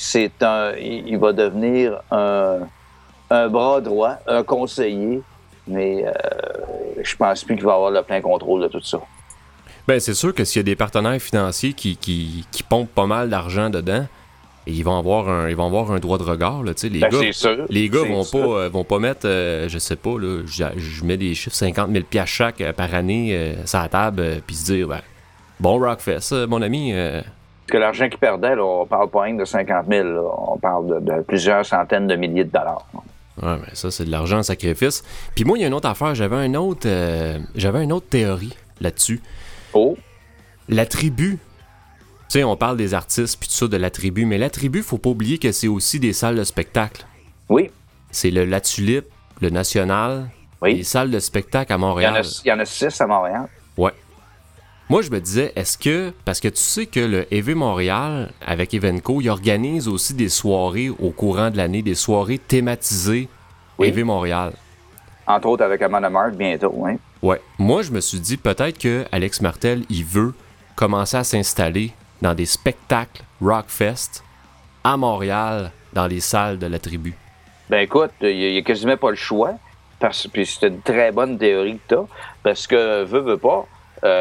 il va devenir un bras droit, un conseiller, mais je pense plus qu'il va avoir le plein contrôle de tout ça. Ben, c'est sûr que s'il y a des partenaires financiers qui pompent pas mal d'argent dedans, ils vont avoir un droit de regard, là, tu sais, les gars vont pas mettre, je sais pas, là, je mets des chiffres 50 000 $ chaque par année sur la table, puis se dire, ben, bon Rockfest, mon ami. Parce que l'argent qu'ils perdaient, là, on parle pas rien de 50 000, là, on parle de plusieurs centaines de milliers de dollars. Ouais, mais ça, c'est de l'argent en sacrifice. Puis moi, il y a une autre affaire, j'avais une autre théorie là-dessus. Oh? La tribu. Tu sais, on parle des artistes puis tout ça de la tribu, mais la tribu, faut pas oublier que c'est aussi des salles de spectacle. Oui. C'est la Tulipe, le National, les salles de spectacle à Montréal. Il y en a 6 à Montréal. Ouais. Moi, je me disais, parce que tu sais que le Heavy Montréal, avec Evenco, il organise aussi des soirées au courant de l'année, des soirées thématisées Heavy Montréal. Entre autres avec Amon Amarth bientôt, oui. Ouais. Moi, je me suis dit, peut-être que Alex Martel, il veut commencer à s'installer dans des spectacles Rockfest à Montréal, dans les salles de la tribu. Ben écoute, il n'y a quasiment pas le choix, puis c'est une très bonne théorie que tu as, parce que, veux pas,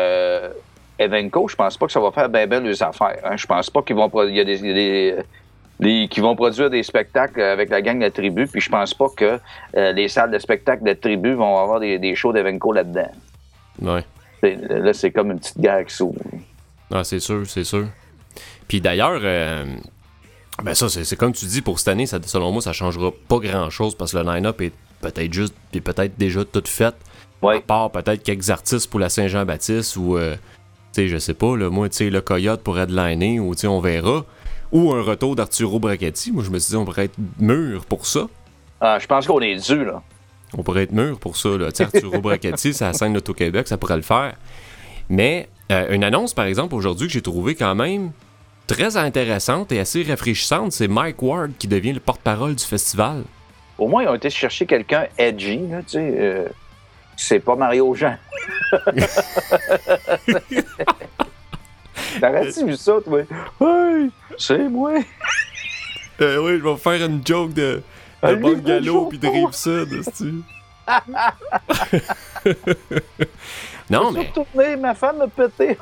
Evenco, je pense pas que ça va faire ben les affaires. Hein. Je pense pas qu'ils vont... Il y a qui vont produire des spectacles avec la gang de Tribu, puis je pense pas que les salles de spectacle de Tribu vont avoir des shows d'Evenco là-dedans. Ouais. Là, c'est comme une petite guerre qui s'ouvre. Ah, c'est sûr. Puis d'ailleurs, ben ça, c'est comme tu dis, pour cette année, selon moi, ça changera pas grand-chose parce que le line-up est peut-être déjà tout fait. Ouais. À part peut-être quelques artistes pour la Saint-Jean-Baptiste ou, tu sais, je sais pas, là, moi, tu sais, le Coyote pour headliner ou, tu sais, on verra. Ou un retour d'Arturo Brachetti. Moi, je me suis dit, on pourrait être mûr pour ça. Ah, je pense qu'on est dû, là. On pourrait être mûr pour ça, là. Tu sais, Arturo Brachetti, c'est la scène d'Auto-Québec, ça pourrait le faire. Mais une annonce, par exemple, aujourd'hui, que j'ai trouvée quand même très intéressante et assez rafraîchissante, c'est Mike Ward qui devient le porte-parole du festival. Au moins, ils ont été chercher quelqu'un edgy, là, tu sais. C'est pas Mario Jean. T'aurais-tu vu ça, toi? Hey, c'est moi! Oui, je vais faire une joke de Bungalow puis de Rive-Sud, est-ce-tu? Non, mais... Retourner, ma femme a pété.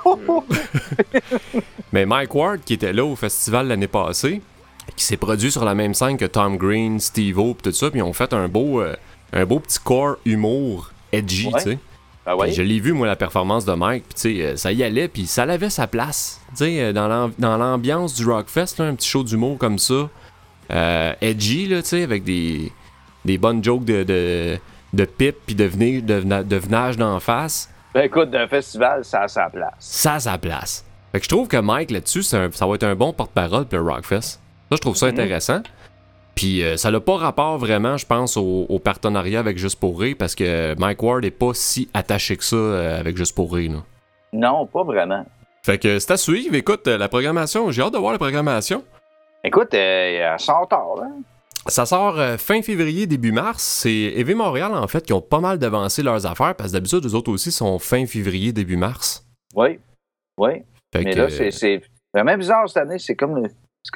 Mais Mike Ward, qui était là au festival l'année passée, qui s'est produit sur la même scène que Tom Green, Steve-O, pis tout ça, puis ils ont fait un beau petit corps humour edgy, tu sais. Ah ouais? Je l'ai vu, moi, la performance de Mike, puis tu sais, ça y allait, puis ça avait sa place. Tu sais, dans l'ambiance du Rockfest, là, un petit show d'humour comme ça, edgy, là, tu sais, avec des bonnes jokes de pipe puis de venage d'en face. Ben écoute, d'un festival, ça a sa place. Ça a sa place. Fait que je trouve que Mike, là-dessus, ça va être un bon porte-parole pour le Rockfest. Ça, je trouve ça intéressant. Puis ça n'a pas rapport vraiment, je pense, au partenariat avec Juste pour rire, parce que Mike Ward n'est pas si attaché que ça avec Juste pour rire, là. Non, pas vraiment. Fait que c'est à suivre. Écoute, la programmation, j'ai hâte de voir la programmation. Écoute, elle sort tard, là. Ça sort fin février, début mars. C'est EV Montréal, en fait, qui ont pas mal devancé leurs affaires, parce que d'habitude, eux autres aussi sont fin février, début mars. Oui. Fait Mais que, là, c'est vraiment bizarre cette année. C'est comme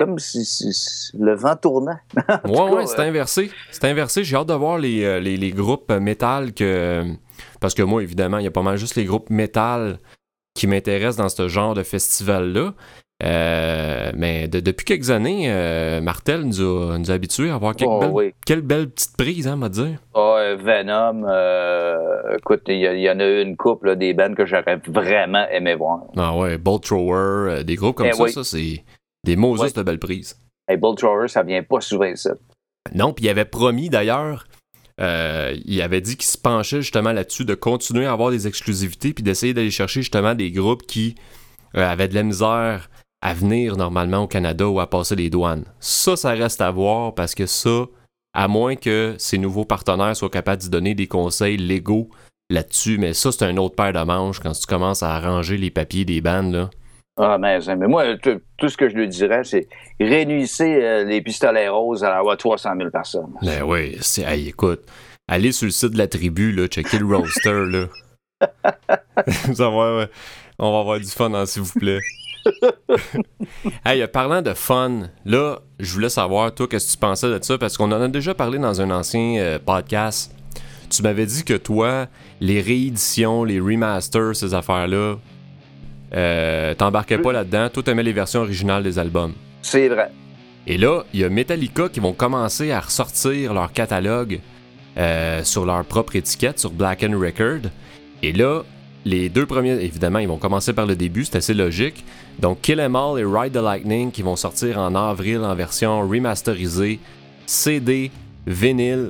si le vent tournait. Ouais, c'est inversé. C'est inversé. J'ai hâte de voir les groupes métal parce que moi, évidemment, il y a pas mal juste les groupes métal qui m'intéressent dans ce genre de festival-là. Mais depuis quelques années, Martel nous a habitués à avoir quelques belles petites prises, hein, on va dire. Venom, écoute, il y en a eu une couple, là, des bands que j'aurais vraiment aimé voir. Ah ouais, Bolt Thrower, des groupes comme ça, oui. Ça, c'est des Moses de belles prises. Hey, Bolt Thrower, ça vient pas souvent ici. Non, puis il avait promis d'ailleurs, il avait dit qu'il se penchait justement là-dessus, de continuer à avoir des exclusivités puis d'essayer d'aller chercher justement des groupes qui avaient de la misère à venir normalement au Canada ou à passer les douanes. Ça reste à voir parce que ça, à moins que ces nouveaux partenaires soient capables d'y donner des conseils légaux là-dessus, mais ça, c'est un autre paire de manches quand tu commences à arranger les papiers des bandes, là. Ah, mais moi, tout ce que je lui dirais, c'est réunissez les pistolets roses à avoir 300 000 personnes. Ben oui, hey, écoute, allez sur le site de la tribu, là, checker le roster, là. On va avoir du fun, hein, s'il vous plaît. Hey, parlant de fun, là, je voulais savoir, toi, qu'est-ce que tu pensais de ça, parce qu'on en a déjà parlé dans un ancien podcast. Tu m'avais dit que toi, les rééditions, les remasters, ces affaires-là, t'embarquais pas là-dedans. Toi, t'aimais les versions originales des albums. C'est vrai. Et là, il y a Metallica qui vont commencer à ressortir leur catalogue sur leur propre étiquette, sur Black & Record. Et là, les deux premiers, évidemment, ils vont commencer par le début, c'est assez logique. Donc, Kill 'Em All et Ride the Lightning qui vont sortir en avril en version remasterisée, CD, vinyle,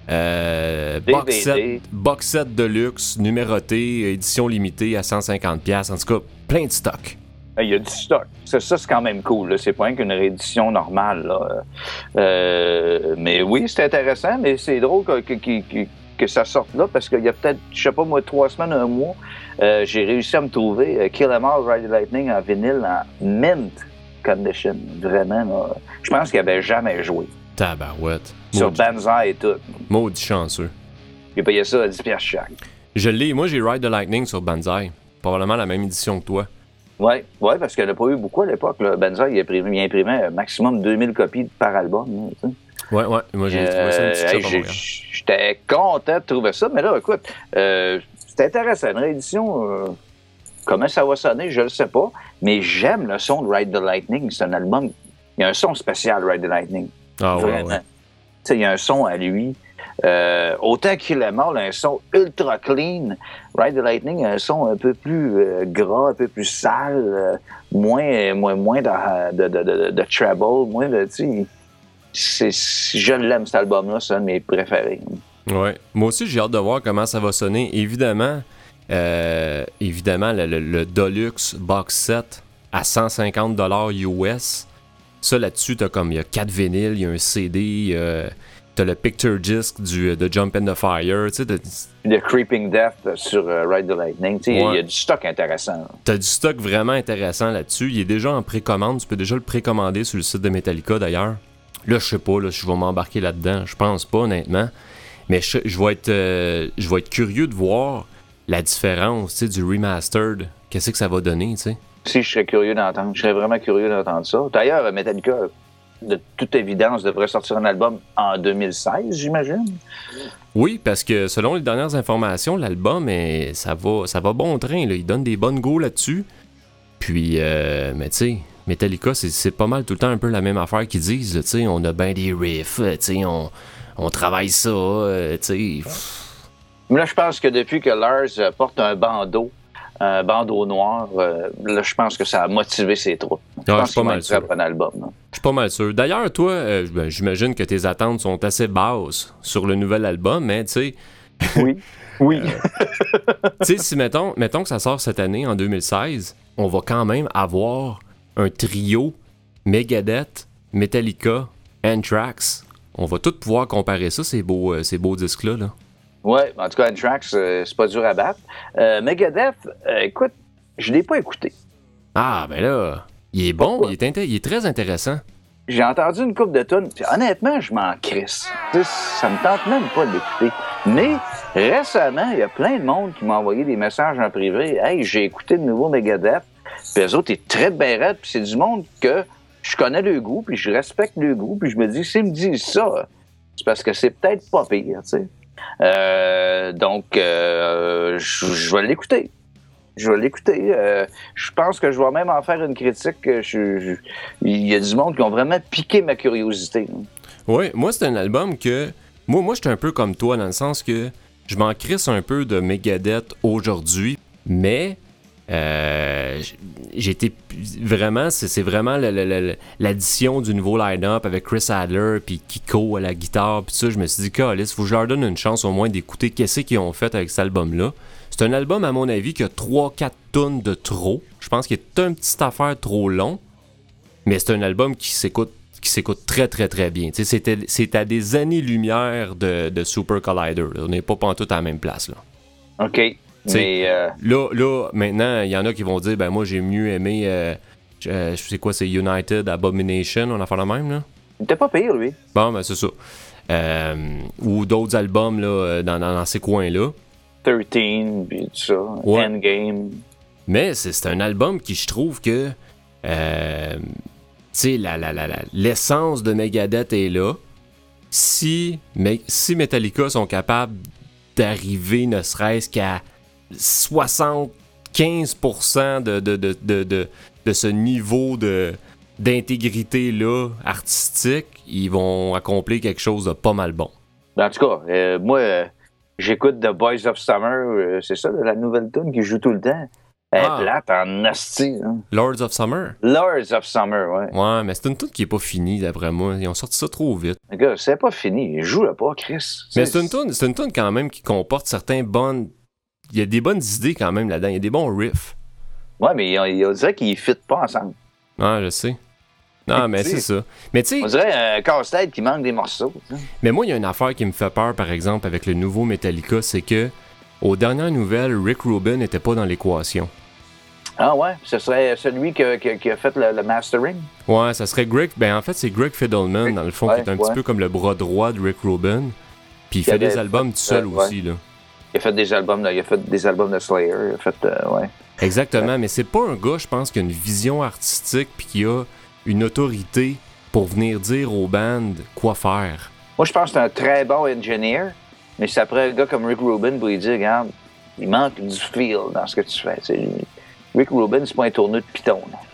box set de luxe, numéroté, édition limitée à 150$. En tout cas, plein de stock. Il y a du stock. Ça, c'est quand même cool. Là. C'est pas qu'une réédition normale. Là. Mais oui, c'est intéressant, mais c'est drôle que ça sorte là, parce qu'il y a peut-être, je sais pas moi, 3 semaines, un mois, j'ai réussi à me trouver Kill 'Em All, Ride the Lightning en vinyle en mint condition. Vraiment, là. Je pense qu'il avait jamais joué. Tabarouette. Sur Banzai et tout. Maudit chanceux. J'ai payé ça à 10$ chaque. Je l'ai. Moi, j'ai Ride the Lightning sur Banzai. Probablement la même édition que toi. Oui, parce qu'elle n'a pas eu beaucoup à l'époque. Là. Banzai, il imprimait un maximum 2000 copies par album. Là, ouais. Moi, j'ai trouvé ça une petite chose. J'étais content de trouver ça. Mais là, écoute, c'est intéressant. Une réédition, comment ça va sonner, je ne le sais pas. Mais j'aime le son de Ride the Lightning. C'est un album il y a un son spécial, Ride the Lightning. Ah Vraiment. ouais. Il y a un son à lui. Autant qu'il est mort, un son ultra clean. Ride the Lightning a un son un peu plus gras, un peu plus sale, moins de treble, moins de... Je l'aime, cet album-là, c'est un de mes préférés. Ouais. Moi aussi, j'ai hâte de voir comment ça va sonner. Évidemment, le Deluxe Box Set à 150$ US. Ça, là-dessus, il y a 4 vinyles, il y a un CD, t'as le picture disc de Jump in the Fire, tu sais. The Creeping Death sur Ride the Lightning, tu sais, il y a du stock intéressant. T'as du stock vraiment intéressant là-dessus. Il est déjà en précommande, tu peux déjà le précommander sur le site de Metallica, d'ailleurs. Là, je sais pas, là, je vais m'embarquer là-dedans, je pense pas, honnêtement. Mais je vais être curieux de voir la différence, tu sais, du remastered. Qu'est-ce que ça va donner, tu sais. Si, je serais curieux d'entendre. Je serais vraiment curieux d'entendre ça. D'ailleurs, Metallica, de toute évidence, devrait sortir un album en 2016, j'imagine. Oui, parce que selon les dernières informations, l'album, ça va bon train. Là. Il donne des bonnes go là-dessus. Puis, mais tu sais, Metallica, c'est pas mal tout le temps un peu la même affaire qu'ils disent. Tu sais, on a bien des riffs, tu sais, on travaille ça, tu sais. Mais là, je pense que depuis que Lars porte un bandeau noir, là, je pense que ça a motivé ses troupes. Je pense qu'il va être prêt pour un album. Là. Je suis pas mal sûr. D'ailleurs, toi, j'imagine que tes attentes sont assez basses sur le nouvel album, mais tu sais... Oui. Tu sais, si mettons que ça sort cette année, en 2016, on va quand même avoir un trio Megadeth, Metallica, Anthrax. On va tous pouvoir comparer ça, ces beaux disques-là, là. Oui, en tout cas, Anthrax, c'est pas dur à battre. Megadeth, écoute, je l'ai pas écouté. Ah, ben là, il est bon, il est très intéressant. J'ai entendu une couple de tunes, puis honnêtement, je m'en crisse. Ça me tente même pas de l'écouter. Mais récemment, il y a plein de monde qui m'a envoyé des messages en privé. « Hey, j'ai écouté le nouveau Megadeth. » Puis eux autres, ils sont très bien raides, puis c'est du monde que je connais le goût, puis je respecte le goût, puis je me dis, s'ils me disent ça, c'est parce que c'est peut-être pas pire, tu sais. Donc, je vais l'écouter. Je pense que je vais même en faire une critique. Il y a du monde qui ont vraiment piqué ma curiosité. Oui, moi, c'est un album que... Moi, j'étais un peu comme toi, dans le sens que je m'en crisse un peu de Megadeth aujourd'hui, mais... j'étais vraiment... C'est vraiment l'addition du nouveau line-up avec Chris Adler puis Kiko à la guitare, puis ça, je me suis dit, il faut que je leur donne une chance au moins d'écouter qu'est-ce qu'ils ont fait avec cet album-là. C'est un album, à mon avis, qui a 3-4 tonnes de trop. Je pense qu'il est une petite affaire trop long, mais c'est un album qui s'écoute très, très, très bien. C'est à des années-lumière de Super Collider. Là. On n'est pas pantoute à la même place. Là. OK. Mais là, maintenant, il y en a qui vont dire, ben moi, j'ai mieux aimé, je sais quoi, c'est United Abomination, on a fait la même, là. Il était pas pire, lui. Bon, ben c'est ça. Ou d'autres albums, là, dans ces coins-là. 13, puis tout ça. Ouais. Endgame. Mais c'est un album qui, je trouve que, tu sais, l'essence de Megadeth est là. Si Metallica sont capables d'arriver ne serait-ce qu'à 75% de ce niveau d'intégrité-là, artistique, ils vont accomplir quelque chose de pas mal bon. En tout cas, moi, j'écoute The Boys of Summer, c'est ça, la nouvelle tune qui joue tout le temps. Elle est plate en hostie. Hein. Lords of Summer? Lords of Summer, ouais. Ouais, mais c'est une tune qui est pas finie, d'après moi. Ils ont sorti ça trop vite. Les gars, c'est pas fini. Joue-le pas, Chris. Mais c'est une tune quand même qui comporte certains bonnes... Il y a des bonnes idées quand même là-dedans. Il y a des bons riffs. Ouais, mais on dirait qu'ils ne fitent pas ensemble. Ouais, je sais. Non, mais c'est ça. Mais tu sais... On dirait un casse-tête qui manque des morceaux. T'sais. Mais moi, il y a une affaire qui me fait peur, par exemple, avec le nouveau Metallica, c'est que, aux dernières nouvelles, Rick Rubin n'était pas dans l'équation. Ah ouais? Ce serait celui qui a fait le mastering? Ouais, ça serait Greg... Ben, en fait, c'est Greg Fidelman, dans le fond, qui est un petit peu comme le bras droit de Rick Rubin. Puis il fait des albums tout seul aussi, là. Il a fait des albums de Slayer. Il a fait, ouais. Exactement, mais c'est pas un gars, je pense, qui a une vision artistique puis qui a une autorité pour venir dire aux bandes quoi faire. Moi, je pense que c'est un très bon engineer, mais c'est après un gars comme Rick Rubin pour lui dire, regarde, il manque du feel dans ce que tu fais. T'sais. Rick Rubin, c'est pas un tourneux de piton.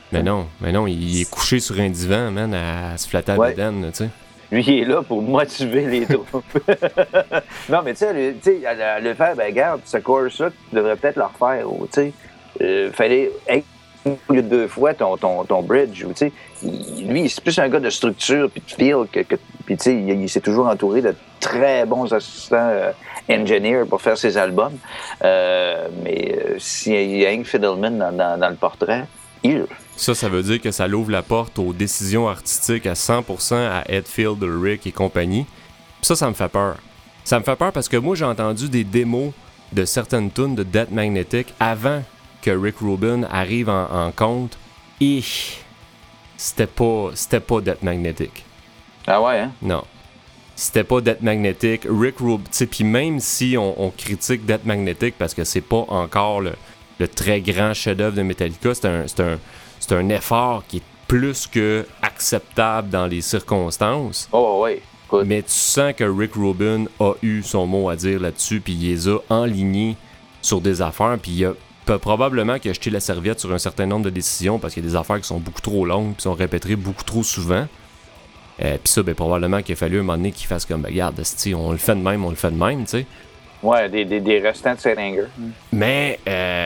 Mais non, il est couché sur un divan, man, à se flatter à la bedaine, tu sais. Lui, il est là pour motiver les troupes. Non, mais tu sais, le faire, ben regarde, ce course-là, tu devrais peut-être le refaire, tu sais. Fallait au lieu de 2 fois ton bridge, tu sais. Lui, c'est plus un gars de structure puis de feel puis tu sais, il s'est toujours entouré de très bons assistants engineers pour faire ses albums. Mais s'il y a Hank Fiddleman dans le portrait, Ça veut dire que ça l'ouvre la porte aux décisions artistiques à 100% à Hetfield, Rick et compagnie. Puis ça me fait peur. Ça me fait peur parce que moi, j'ai entendu des démos de certaines tunes de Death Magnetic avant que Rick Rubin arrive en compte. Et c'était pas Death Magnetic. Ah ouais, hein? Non. C'était pas Death Magnetic. Rick Rubin, tu sais, puis même si on critique Death Magnetic parce que c'est pas encore le très grand chef-d'œuvre de Metallica, c'est un effort qui est plus que acceptable dans les circonstances. Oh oui. Good. Mais tu sens que Rick Rubin a eu son mot à dire là-dessus, puis il les a enlignés sur des affaires, puis il a probablement qu'il a jeté la serviette sur un certain nombre de décisions parce qu'il y a des affaires qui sont beaucoup trop longues, qui sont répétées beaucoup trop souvent. Puis ça, ben, probablement qu'il a fallu un moment donné qu'il fasse comme, ben, regarde, on le fait de même, tu sais. Ouais, des restants de Saint Anger. Mais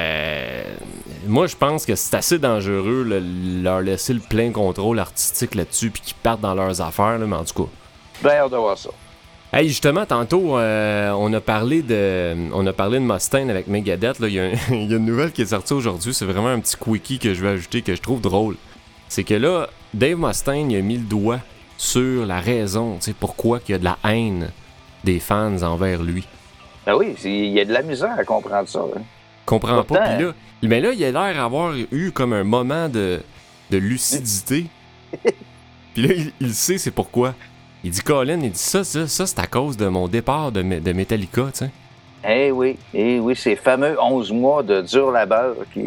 moi, je pense que c'est assez dangereux leur laisser le plein contrôle artistique là-dessus puis qu'ils partent dans leurs affaires, là, mais en tout cas. Bien hâte de voir ça. Hey, justement, tantôt, on a parlé de Mustaine avec Megadeth. Là. Il y a une nouvelle qui est sortie aujourd'hui. C'est vraiment un petit quickie que je vais ajouter que je trouve drôle. C'est que là, Dave Mustaine il a mis le doigt sur la raison, tu sais, pourquoi il y a de la haine des fans envers lui. Ben oui, il y a de la misère à comprendre ça. Hein. Comprends pas. Puis là, mais là, il a l'air d'avoir eu comme un moment de lucidité. Puis là, il sait c'est pourquoi. Il dit, Colin, il dit ça c'est à cause de mon départ de Metallica, tu sais. Eh oui, ces fameux 11 mois de dur labeur qui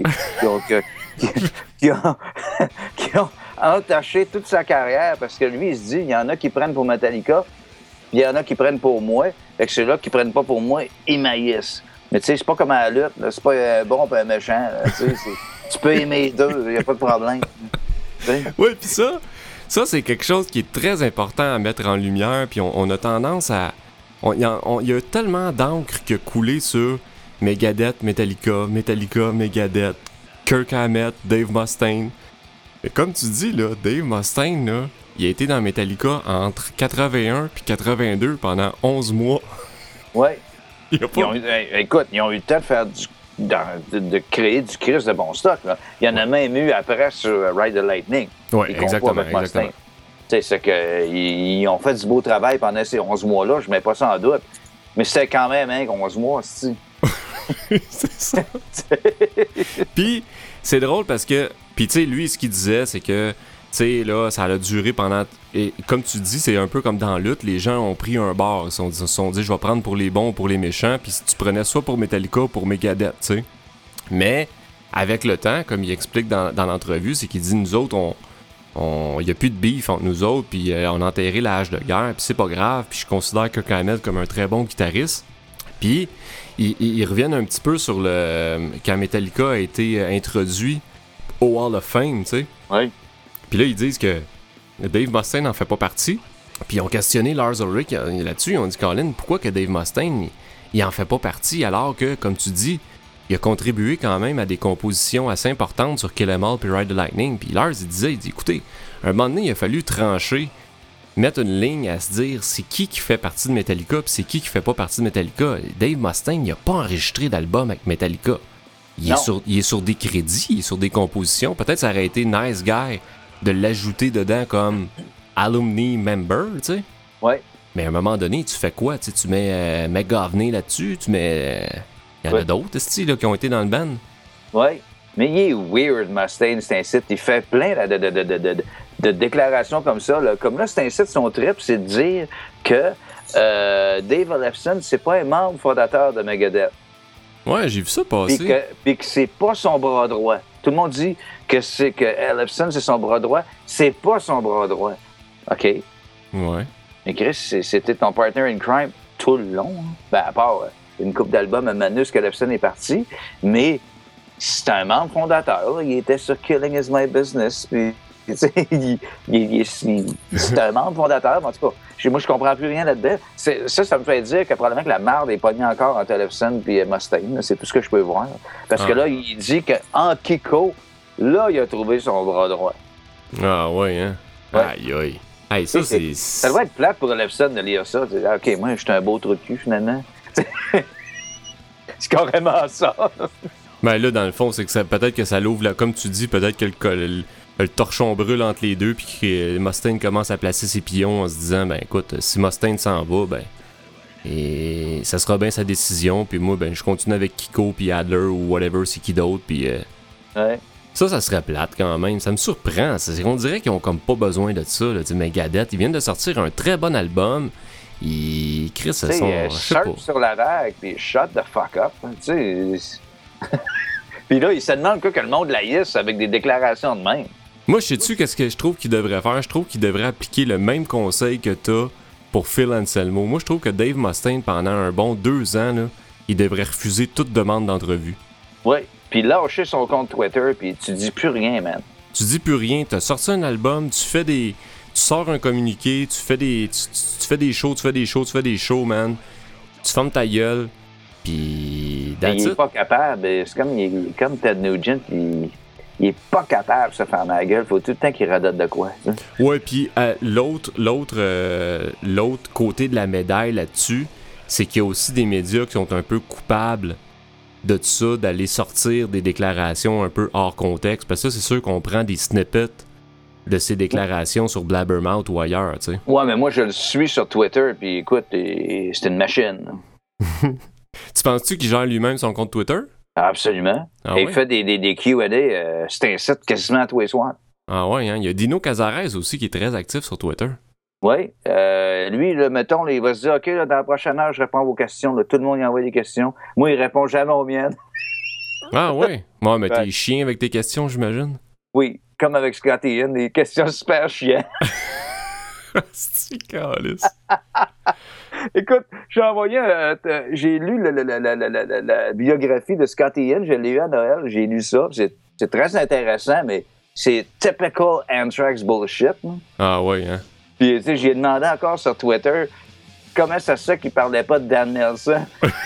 ont entaché toute sa carrière parce que lui, il se dit, il y en a qui prennent pour Metallica, puis il y en a qui prennent pour moi. Fait que ceux-là qui prennent pas pour moi, ils maïssent. Mais tu sais, c'est pas comme à la lutte, là. C'est pas un bon et un méchant. Tu peux aimer les deux, il n'y a pas de problème. Oui, puis ça, c'est quelque chose qui est très important à mettre en lumière, puis on a tendance à... Il y a tellement d'encre qui a coulé sur Megadeth, Metallica, Megadeth, Kirk Hammett, Dave Mustaine. Mais comme tu dis, là, Dave Mustaine, là, il a été dans Metallica entre 81 puis 82 pendant 11 mois. Ouais. Écoute, ils ont eu le temps de faire de créer du Christ de bon stock. Là. Il y en a même eu après sur Ride the Lightning. Oui, exactement. C'est qu'ils ont fait du beau travail pendant ces 11 mois-là, je mets pas ça en doute. Mais c'était quand même 11 mois, c'est c'est ça. Puis, c'est drôle parce que... Puis, tu sais, lui, ce qu'il disait, c'est que... Tu sais, là, ça a duré pendant... Et comme tu dis, c'est un peu comme dans la lutte. Les gens ont pris un bord. Ils se sont dit, je vais prendre pour les bons ou pour les méchants. Puis si tu prenais soit pour Metallica ou pour Megadeth, tu sais. Mais, avec le temps, comme il explique dans l'entrevue, c'est qu'il dit, nous autres, il n'y a plus de beef entre nous autres. Puis on a enterré la hache de guerre. Puis c'est pas grave. Puis je considère Kirk Hammett comme un très bon guitariste. Puis, ils reviennent un petit peu sur quand Metallica a été introduit au Hall of Fame, tu sais. Oui. Puis là, ils disent que Dave Mustaine n'en fait pas partie. Puis ils ont questionné Lars Ulrich là-dessus. Ils ont dit, Colin, pourquoi que Dave Mustaine, il en fait pas partie alors que, comme tu dis, il a contribué quand même à des compositions assez importantes sur Kill 'Em All puis Ride the Lightning. Puis Lars, il dit, écoutez, un moment donné, il a fallu trancher, mettre une ligne à se dire c'est qui fait partie de Metallica puis c'est qui fait pas partie de Metallica. Dave Mustaine, il a pas enregistré d'album avec Metallica. Il est sur des crédits, il est sur des compositions. Peut-être ça aurait été Nice Guy de l'ajouter dedans comme alumni member, tu sais. Ouais. Mais à un moment donné, tu fais quoi? T'sais, tu mets McGovney là-dessus, tu mets... Il y en a d'autres, là, qui ont été dans le band. Ouais. Mais il est weird, Mustaine, c'est un site. Il fait plein là, de déclarations comme ça. Là. Comme là, c'est un site, son trip, c'est de dire que Dave Ellefson, c'est pas un membre fondateur de Megadeth. Ouais, j'ai vu ça passer. Puis que c'est pas son bras droit. Tout le monde dit que Ellefson, c'est son bras droit. C'est pas son bras droit. OK? Ouais. Mais Chris, c'était ton partner in crime tout le long. Hein? Ben, à part une couple d'albums à Manus qu'Ellefson est parti. Mais c'est un membre fondateur. Là. Il était sur Killing Is My Business. Puis, c'est un membre fondateur. Mais en tout cas, moi, je comprends plus rien là-dedans. Ça me fait dire que probablement que la marde est pognée encore entre Ellefson et Mustaine. C'est tout ce que je peux voir. Parce que là, il dit qu'en Kiko, là, il a trouvé son bras droit. Ah ouais, hein? Ouais. Aïe, aïe. Hey, ça doit être plate pour Ellefson de lire ça. OK, moi, je suis un beau trou de cul, finalement. C'est carrément ça. Ben là, dans le fond, c'est que peut-être que ça l'ouvre, là, comme tu dis, peut-être que le torchon brûle entre les deux, puis que Mustaine commence à placer ses pions en se disant, ben écoute, si Mustaine s'en va, ben, et ça sera bien sa décision, puis moi, ben, je continue avec Kiko, puis Adler, ou whatever, c'est qui d'autre, puis... Ouais. Ça serait plate quand même. Ça me surprend. On dirait qu'ils ont comme pas besoin de ça. Là. Megadeth, ils viennent de sortir un très bon album. Ils crient ce son. Surf sur la vague, puis shut the fuck up. Puis là, ils se demandent que le monde laïsse avec des déclarations de même. Moi, je sais-tu qu'est-ce que je trouve qu'ils devraient faire? Je trouve qu'ils devraient appliquer le même conseil que t'as pour Phil Anselmo. Moi, je trouve que Dave Mustaine, pendant un bon 2 ans, là, il devrait refuser toute demande d'entrevue. Oui. Puis lâcher son compte Twitter, puis tu dis plus rien, man. Tu dis plus rien, t'as sorti un album, tu sors un communiqué, tu fais des shows, man. Tu fermes ta gueule, puis il est pas capable, c'est comme Ted Nugent, il est pas capable de se fermer la gueule, faut tout le temps qu'il radote de quoi. Hein? Ouais, puis l'autre côté de la médaille là-dessus, c'est qu'il y a aussi des médias qui sont un peu coupables de ça, d'aller sortir des déclarations un peu hors contexte. Parce que ça, c'est sûr qu'on prend des snippets de ces déclarations sur Blabbermouth ou ailleurs, tu sais. Ouais, mais moi, je le suis sur Twitter, puis écoute, c'est une machine. Tu penses-tu qu'il gère lui-même son compte Twitter? Absolument. Et il fait des Q&A, c'est un site quasiment tous les soirs. Ah ouais, hein? Il y a Dino Cazares aussi qui est très actif sur Twitter. Oui. Lui, là, mettons, il va se dire, OK, là, dans la prochaine heure, je réponds à vos questions. Là, tout le monde y envoie des questions. Moi, il répond jamais aux miennes. Ah ouais? Ouais, mais t'es chien avec tes questions, j'imagine? Oui, comme avec Scott Ian, des questions super chiantes. C'est calice. Écoute, j'ai lu la biographie de Scott Ian, je l'ai eu à Noël, j'ai lu ça, c'est très intéressant, mais c'est typical Anthrax bullshit. Hein? Ah ouais, hein? Puis, tu sais, j'ai demandé encore sur Twitter comment ça se fait qu'il parlait pas de Dan Nelson.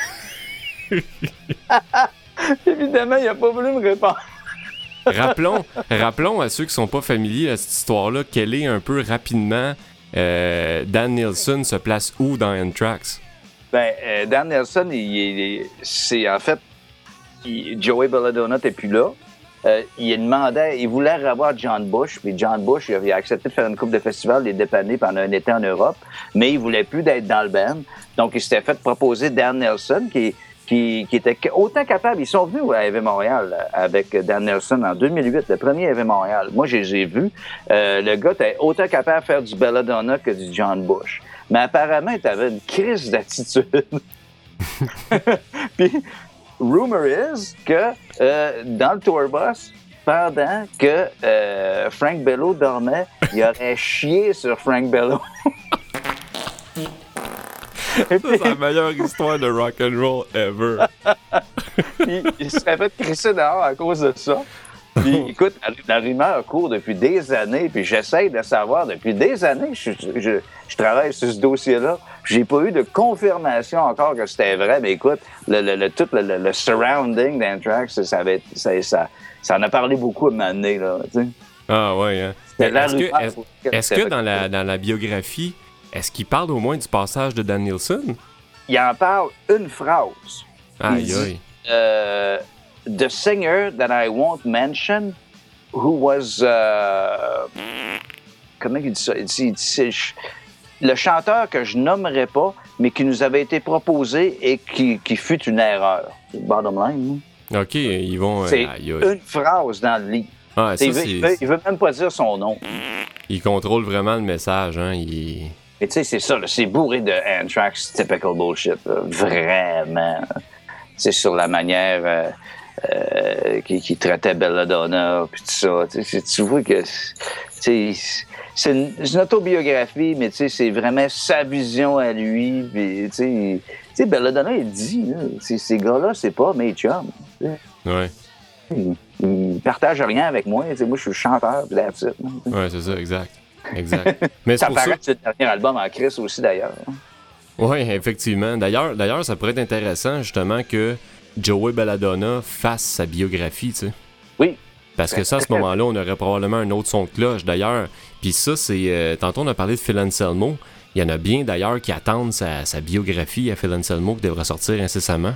Évidemment, il a pas voulu me répondre. Rappelons à ceux qui sont pas familiers à cette histoire-là, quelle est un peu rapidement Dan Nelson se place où dans Anthrax? Ben, Dan Nelson, c'est en fait, Joey Belladonna n'était plus là. Il voulait revoir John Bush, puis John Bush, il a accepté de faire une coupe de festival, les dépanner pendant un été en Europe, mais il voulait plus d'être dans le band. Donc, il s'était fait proposer Dan Nelson, qui était autant capable. Ils sont venus à Heavy Montréal avec Dan Nelson en 2008, le premier Heavy Montréal. Moi, je les ai vus. Le gars était autant capable de faire du Belladonna que du John Bush. Mais apparemment, il avait une crise d'attitude. Puis, rumor is que dans le tour bus, pendant que Frank Bello dormait, il aurait chié sur Frank Bello. C'est la meilleure histoire de rock'n'roll ever. Il se serait fait crisser dehors à cause de ça. Puis, écoute, la rumeur court depuis des années, puis j'essaye de savoir depuis des années. Je travaille sur ce dossier-là. J'ai pas eu de confirmation encore que c'était vrai, mais écoute, tout le surrounding d'Anthrax, ça en a parlé beaucoup à un moment donné, là, tu sais. Ah ouais, hein. Est-ce que dans la biographie, est-ce qu'il parle au moins du passage de Dan Nelson? Il en parle une phrase. Aïe, aïe. The singer that I won't mention, who was... comment il dit ça? Il dit, le chanteur que je nommerai pas, mais qui nous avait été proposé et qui fut une erreur. C'est le bottom line. Hein? OK, ils vont... C'est une phrase dans le livre. Ah, ça, il veut même pas dire son nom. Il contrôle vraiment le message, hein? Mais tu sais, c'est ça, là, c'est bourré de Anthrax typical bullshit. Là, vraiment. C'est sur la manière qui traitait Belladonna, puis tout ça. Tu vois que c'est une autobiographie, mais c'est vraiment sa vision à lui. Puis, tu sais, Belladonna, il dit, là, ces gars-là, c'est pas mes chums. Ouais. Il partage rien avec moi. Moi, je suis le chanteur, puis that's it. Ouais, c'est ça, exact. Mais ça paraît que c'est le dernier album en Chris aussi, d'ailleurs. Oui, effectivement. D'ailleurs, ça pourrait être intéressant, justement, que Joey Belladonna fasse sa biographie, tu sais. Oui. Parce que ça, à ce moment-là, on aurait probablement un autre son de cloche, d'ailleurs. Puis ça, c'est... tantôt, on a parlé de Phil Anselmo. Il y en a bien, d'ailleurs, qui attendent sa biographie à Phil Anselmo qui devrait sortir incessamment.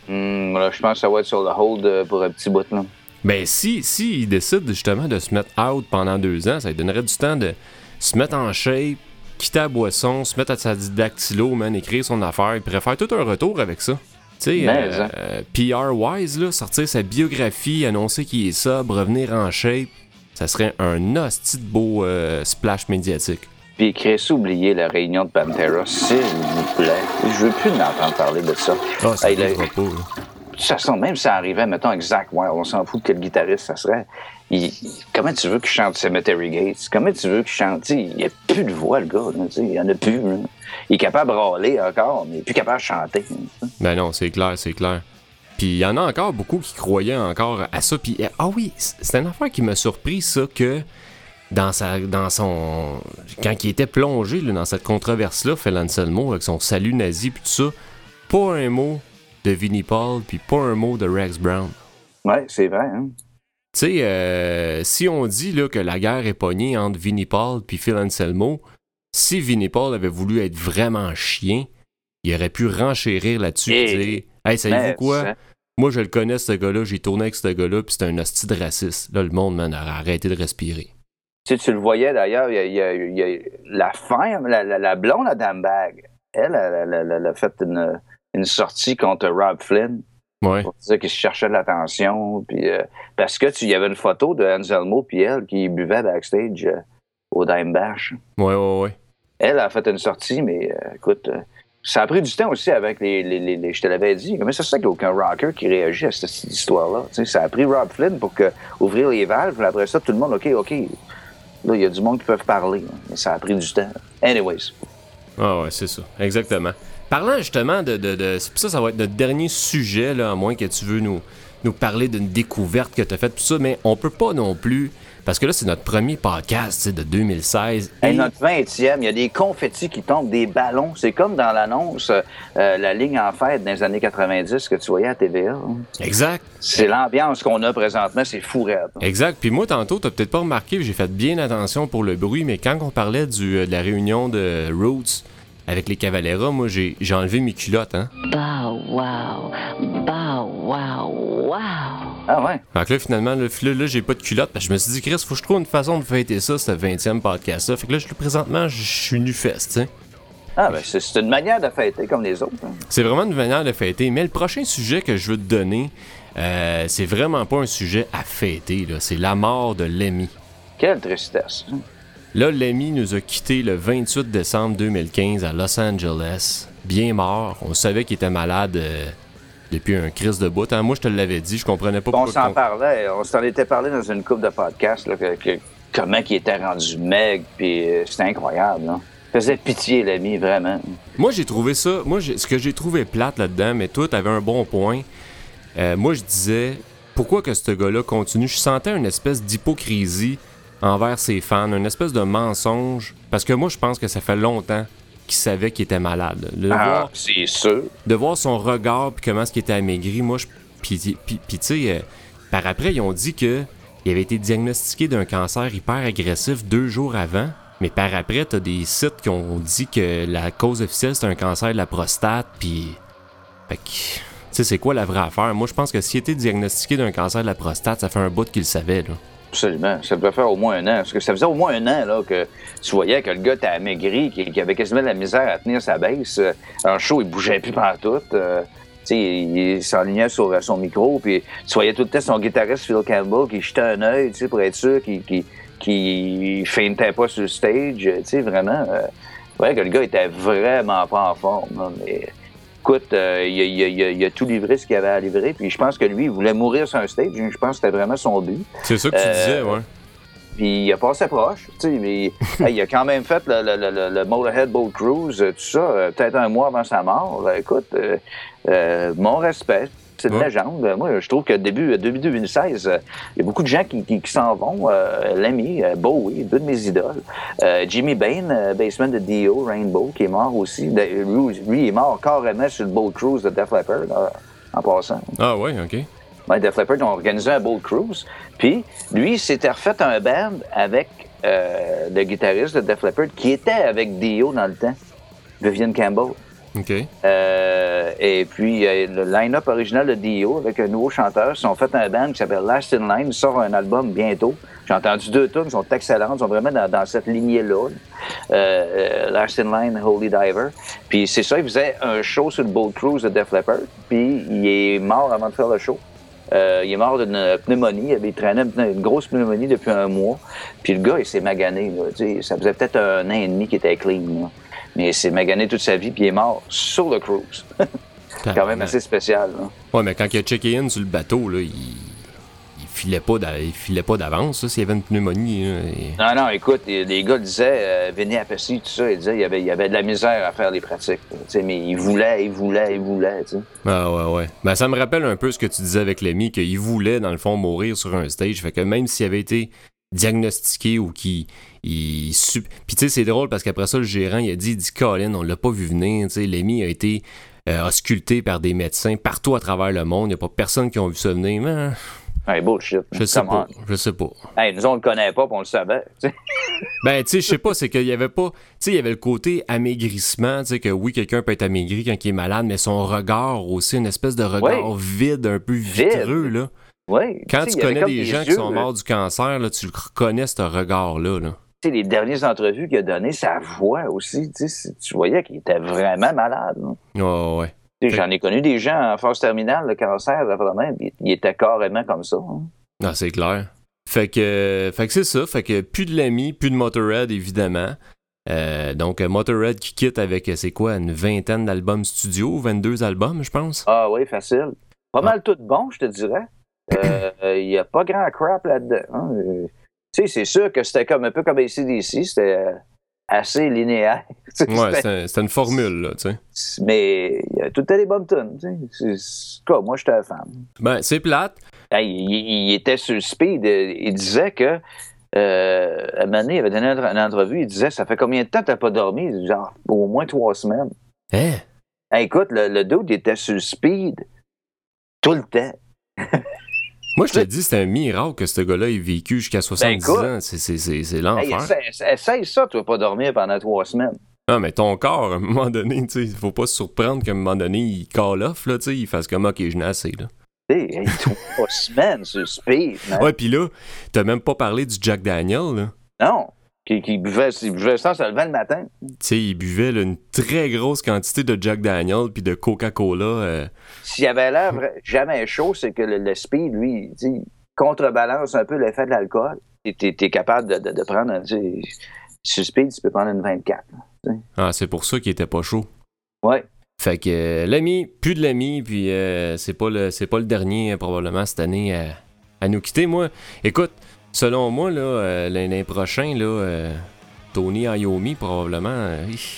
Là, je pense que ça va être sur le hold pour un petit bout, là. Ben, si il décide, justement, de se mettre out pendant 2 ans, ça lui donnerait du temps de se mettre en shape, quitter la boisson, se mettre à sa dactylo, man, écrire son affaire. Il pourrait faire tout un retour avec ça. Tu sais, PR-wise, là, sortir sa biographie, annoncer qu'il est sobre, revenir en shape, ça serait un hostie de beau splash médiatique. Puis Chris, oubliez la réunion de Pantera, s'il vous plaît. Je veux plus entendre parler de ça. Ah, ça arrivera pas, là. De toute façon, même si ça arrivait, mettons, Zach Wild, on s'en fout de quel guitariste ça serait. Comment tu veux qu'il chante Cemetery Gates? Comment tu veux qu'il chante? Il n'y a plus de voix, le gars. Il n'y en a plus. Là. Il est capable de râler encore, mais il n'est plus capable de chanter. Ben non, c'est clair. Puis il y en a encore beaucoup qui croyaient encore à ça. Puis, oui, c'est une affaire qui m'a surpris, ça, que dans son... Quand il était plongé là, dans cette controverse-là, Phil Anselmo, avec son salut nazi puis tout ça, pas un mot de Vinnie Paul, puis pas un mot de Rex Brown. Ouais, c'est vrai, hein? Tu sais, si on dit là, que la guerre est pognée entre Vinnie Paul puis Phil Anselmo, si Vinnie Paul avait voulu être vraiment chien, il aurait pu renchérir là-dessus et dire « Hey, savez-vous quoi? Moi, je le connais, ce gars-là, j'ai tourné avec ce gars-là, puis c'est un hostie de raciste. » Là, le monde, man, aurait arrêté de respirer. Tu le voyais, d'ailleurs, il y a la femme, la blonde à Dambag, elle a fait une sortie contre Rob Flynn. Ouais. Pour dire qu'il se cherchait de l'attention. Puis, parce que il y avait une photo de Anselmo puis elle qui buvait backstage au Dime Bash. Ouais. Elle a fait une sortie, mais écoute, ça a pris du temps aussi avec les je te l'avais dit. Comment ça se fait qu'il n'y a aucun rocker qui réagit à cette histoire-là? T'sais, ça a pris Rob Flynn pour ouvrir les valves. Puis après ça, tout le monde, OK. Là, il y a du monde qui peuvent parler. Hein, mais ça a pris du temps. Anyways. Ah ouais, c'est ça. Exactement. Parlant justement de ça va être notre dernier sujet, là, à moins que tu veux nous parler d'une découverte que tu as faite, tout ça, mais on peut pas non plus, parce que là, c'est notre premier podcast de 2016. Et notre 20e, il y a des confettis qui tombent, des ballons. C'est comme dans l'annonce, la ligne en fête dans les années 90 que tu voyais à TVA. Hein. Exact. C'est l'ambiance qu'on a présentement, c'est fou raide. Exact. Puis moi, tantôt, t'as peut-être pas remarqué, j'ai fait bien attention pour le bruit, mais quand on parlait de la réunion de Roots, avec les Cavalera, moi, j'ai enlevé mes culottes, hein. Bow wow, bow wow, wow. Ah ouais? Fait que là, finalement, là, j'ai pas de culotte. Parce que je me suis dit, Chris, faut que je trouve une façon de fêter ça, ce 20e podcast-là. Fait que là, présentement, je suis nu-fesse, tu sais. Ah, ben, c'est une manière de fêter comme les autres. Hein. C'est vraiment une manière de fêter. Mais le prochain sujet que je veux te donner, c'est vraiment pas un sujet à fêter, là. C'est la mort de Lemmy. Quelle tristesse. Là, Lemmy nous a quittés le 28 décembre 2015 à Los Angeles. Bien mort. On savait qu'il était malade depuis un crise de bout. Hein? Moi, je te l'avais dit, je comprenais pas pourquoi... On s'en était parlé dans une couple de podcasts, là, comment il était rendu maigre, puis c'était incroyable. Là. Faisait pitié, Lemmy, vraiment. Moi, j'ai trouvé ça... ce que j'ai trouvé plate là-dedans, mais toi, t'avais un bon point. Moi, je disais, pourquoi que ce gars-là continue? Je sentais une espèce d'hypocrisie envers ses fans, une espèce de mensonge, parce que moi, je pense que ça fait longtemps qu'il savait qu'il était malade. C'est sûr. De voir son regard, puis comment est-ce qu'il était amaigri, moi, puis tu sais, par après, ils ont dit qu'il avait été diagnostiqué d'un cancer hyper agressif 2 jours avant, mais par après, t'as des sites qui ont dit que la cause officielle, c'est un cancer de la prostate, puis... Fait que... Tu sais, c'est quoi la vraie affaire? Moi, je pense que s'il était diagnostiqué d'un cancer de la prostate, ça fait un bout qu'il le savait, là. Absolument. Ça devait faire au moins 1 an. Parce que ça faisait au moins 1 an là, que tu voyais que le gars était amaigri, qu'il avait quasiment de la misère à tenir sa baisse. En show, il bougeait plus partout. Il s'enlignait sur son micro. Puis tu voyais tout le temps son guitariste Phil Campbell qui jetait un œil pour être sûr qu'il feintait pas sur le stage. Vraiment. Ouais, que le gars était vraiment pas en forme. Là, mais écoute, il a tout livré ce qu'il avait à livrer, puis je pense que lui, il voulait mourir sur un stage. Je pense que c'était vraiment son but. C'est ça que tu disais, ouais. Puis il a passé proche, mais il a quand même fait le Motorhead Boat Cruise, tout ça, peut-être 1 mois avant sa mort. Écoute, mon respect. C'est une légende. Moi, je trouve que début 2016, il y a beaucoup de gens qui s'en vont. Lemmy, Bowie, deux de mes idoles. Jimmy Bain, bassman de Dio, Rainbow, qui est mort aussi. Lui, il est mort carrément sur le Boat Cruise de Def Leppard, en passant. Ah ouais, OK. Ouais, Def Leppard ont organisé un Boat Cruise. Puis, lui, il s'était refait un band avec le guitariste de Def Leppard qui était avec Dio dans le temps, Vivian Campbell. OK. Et puis, le line-up original de Dio avec un nouveau chanteur, ils ont fait un band qui s'appelle Last in Line. Ils sortent un album bientôt. J'ai entendu 2 tunes, ils sont excellentes. Ils sont vraiment dans cette lignée-là. Last in Line, Holy Diver. Puis c'est ça, il faisait un show sur le Boat Cruise de Def Leppard. Puis il est mort avant de faire le show. Il est mort d'une pneumonie. Il traînait une grosse pneumonie depuis un mois. Puis le gars, il s'est magané. Là. Ça faisait peut-être 1 an et demi qu'il était clean. Là. Mais il s'est magané toute sa vie, puis il est mort sur le cruise. C'est quand même assez spécial. Là. Ouais, mais quand il a checké in sur le bateau, là, il filait pas d'avance, s'il y avait une pneumonie. Là, Non, écoute, les gars disaient, Vinny Appice, tout ça, ils disaient il y avait de la misère à faire les pratiques. Mais il voulait. T'sais. Ah ouais. Ben, ça me rappelle un peu ce que tu disais avec Lemmy, qu'il voulait, dans le fond, mourir sur un stage. Fait que même s'il avait été diagnostiqué ou puis tu sais, c'est drôle parce qu'après ça, le gérant, il a dit Colin, on l'a pas vu venir. Tu sais, Lemmy a été ausculté par des médecins partout à travers le monde. Il n'y a pas personne qui a vu ça venir. Mais... Hey, bullshit. Je sais pas. Hey, nous, on le connaît pas, puis on le savait. T'sais. Ben, tu sais, je sais pas, c'est qu'il y avait pas... Tu sais, il y avait le côté amaigrissement, tu sais, que oui, quelqu'un peut être amaigri quand il est malade, mais son regard aussi, une espèce de regard vide, un peu vitreux, là. Oui. Quand tu connais des gens qui sont morts du cancer, là, tu le reconnais, ce regard-là, là. Tu sais, les dernières entrevues qu'il a données, sa voix aussi, tu voyais qu'il était vraiment malade. Oh, ouais. J'en ai connu des gens en phase terminale, le cancer, vraiment, il était carrément comme ça. Hein. Ah, c'est clair. Fait que c'est ça. Fait que plus de Lemmy, plus de Motorhead, évidemment. Donc, Motorhead qui quitte avec, c'est quoi, une 20aine d'albums studio, 22 albums, je pense? Ah oui, facile. Pas mal tout bon, je te dirais. Il n'y a pas grand crap là-dedans. Hein. Tu sais, c'est sûr que c'était comme un peu comme AC/DC, c'était assez linéaire. Ouais, c'était une formule, là, tu sais. Mais il y a tout le temps des bonnes tunes, tu sais. Moi, j'étais un fan. Ben, c'est plate. Il était sur le speed. Il disait que, à un moment donné, il avait donné une entrevue, il disait, ça fait combien de temps que t'as pas dormi? Genre, au moins 3 semaines. Hein? Écoute, le dude était sur le speed tout le temps. Moi, je te dis, c'est un miracle que ce gars-là ait vécu jusqu'à 70 ans. C'est l'enfer. Essaye ça, tu vas pas dormir pendant 3 semaines. Non, mais ton corps, à un moment donné, tu sais, il faut pas se surprendre qu'à un moment donné, il call off, là, tu sais, il fasse comme, OK, je n'ai assez, là. Hey, 3 semaines sur le speed, man. Ouais, pis là, t'as même pas parlé du Jack Daniel, là. Non. Qui buvait ça, se levait le matin. Tu sais, il buvait là, une très grosse quantité de Jack Daniel puis de Coca-Cola. S'il avait l'air jamais chaud, c'est que le speed, lui, contrebalance un peu l'effet de l'alcool. T'es capable de prendre, sur le speed, tu peux prendre une 24. T'sais. Ah, c'est pour ça qu'il était pas chaud. Ouais. Fait que l'ami, plus de l'ami, puis c'est pas le dernier probablement cette année à nous quitter. Moi, écoute, selon moi, là, l'année prochaine, là, Tony Iommi, probablement.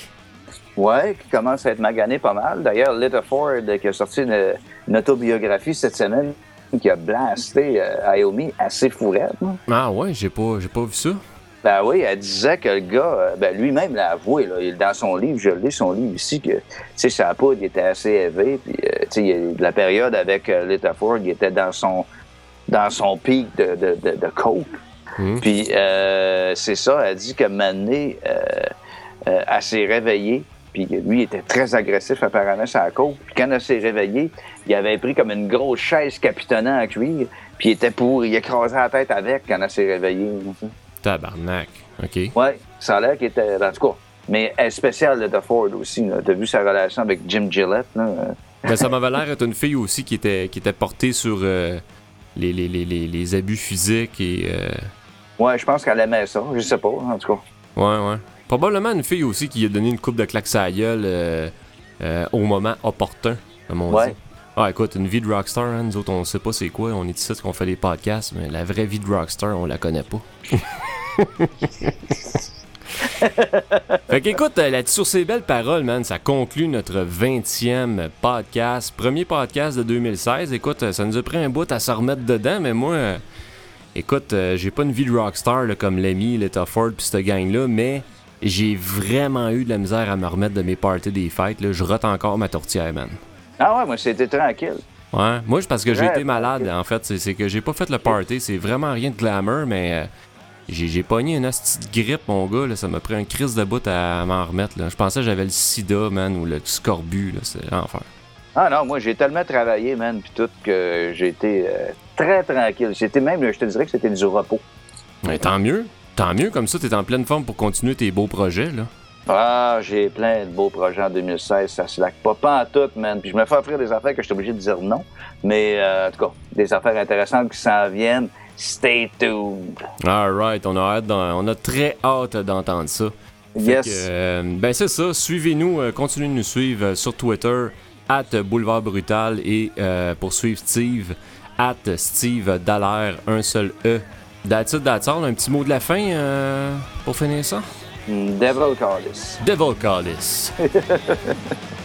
Ouais, qui commence à être magané pas mal. D'ailleurs, Lita Ford, qui a sorti une autobiographie cette semaine, qui a blasté Iommi assez fourrette. Ah ouais, j'ai pas vu ça. Ben oui, elle disait que le gars, lui-même l'a avoué, là, dans son livre, je lis son livre ici, que sa poudre il était assez élevé, puis la période avec Lita Ford, il était dans son pic de coke. Puis c'est ça, elle dit que Mané, elle s'est réveillée, puis lui il était très agressif apparemment sur la coke. Puis quand elle s'est réveillée, il avait pris comme une grosse chaise capitonnant en cuir, puis il écrasait la tête avec quand elle s'est réveillée. Tabarnak, OK. Ouais, ça a l'air qu'il était, en tout cas. Mais elle est spéciale, Lita Ford aussi. T'as vu sa relation avec Jim Gillette, là? Ben, ça m'avait l'air d'être une fille aussi qui était portée sur les abus physiques et... Ouais, je pense qu'elle aimait ça. Je sais pas, en tout cas. Ouais. Probablement une fille aussi qui a donné une coupe de claques à la gueule au moment opportun, comme on dit. Ah, écoute, une vie de rockstar, hein, nous autres, on sait pas c'est quoi. On est ici qu'on fait des podcasts, mais la vraie vie de rockstar, on la connaît pas. Fait qu'écoute, sur ces belles paroles, man, ça conclut notre 20e podcast. Premier podcast de 2016. Écoute, ça nous a pris un bout à se remettre dedans, mais moi, écoute, j'ai pas une vie de rockstar là, comme Lemmy, Lita Ford pis cette gang-là, mais j'ai vraiment eu de la misère à me remettre de mes parties des fêtes. Là. Je rote encore ma tourtière, man. Ah ouais, moi, c'était tranquille. Ouais, moi, c'est parce que j'ai Ouais, été malade, en fait. C'est que j'ai pas fait le party. C'est vraiment rien de glamour, mais j'ai pogné une hostie de grippe, mon gars. Là. Ça m'a pris un crise de bout à m'en remettre. Là. Je pensais que j'avais le sida, man, ou le scorbut. Là. C'est l'enfer. Ah non, moi, j'ai tellement travaillé, man, puis tout, que j'ai été très tranquille. C'était même, je te dirais que c'était du repos. Mais tant mieux. Tant mieux, comme ça, t'es en pleine forme pour continuer tes beaux projets, là. Ah, j'ai plein de beaux projets en 2016, ça slack pas en tout, man. Puis je me fais offrir des affaires que je suis obligé de dire non. Mais en tout cas, des affaires intéressantes qui s'en viennent. Stay tuned. Alright, on a très hâte d'entendre ça. Yes. Ben c'est ça, suivez-nous, continuez de nous suivre sur Twitter, @Boulevard Brutal, et pour suivre Steve, @Steve Dallaire, un seul E. That's it, that's all. Un petit mot de la fin pour finir ça? Devil Callis. Devil Callis.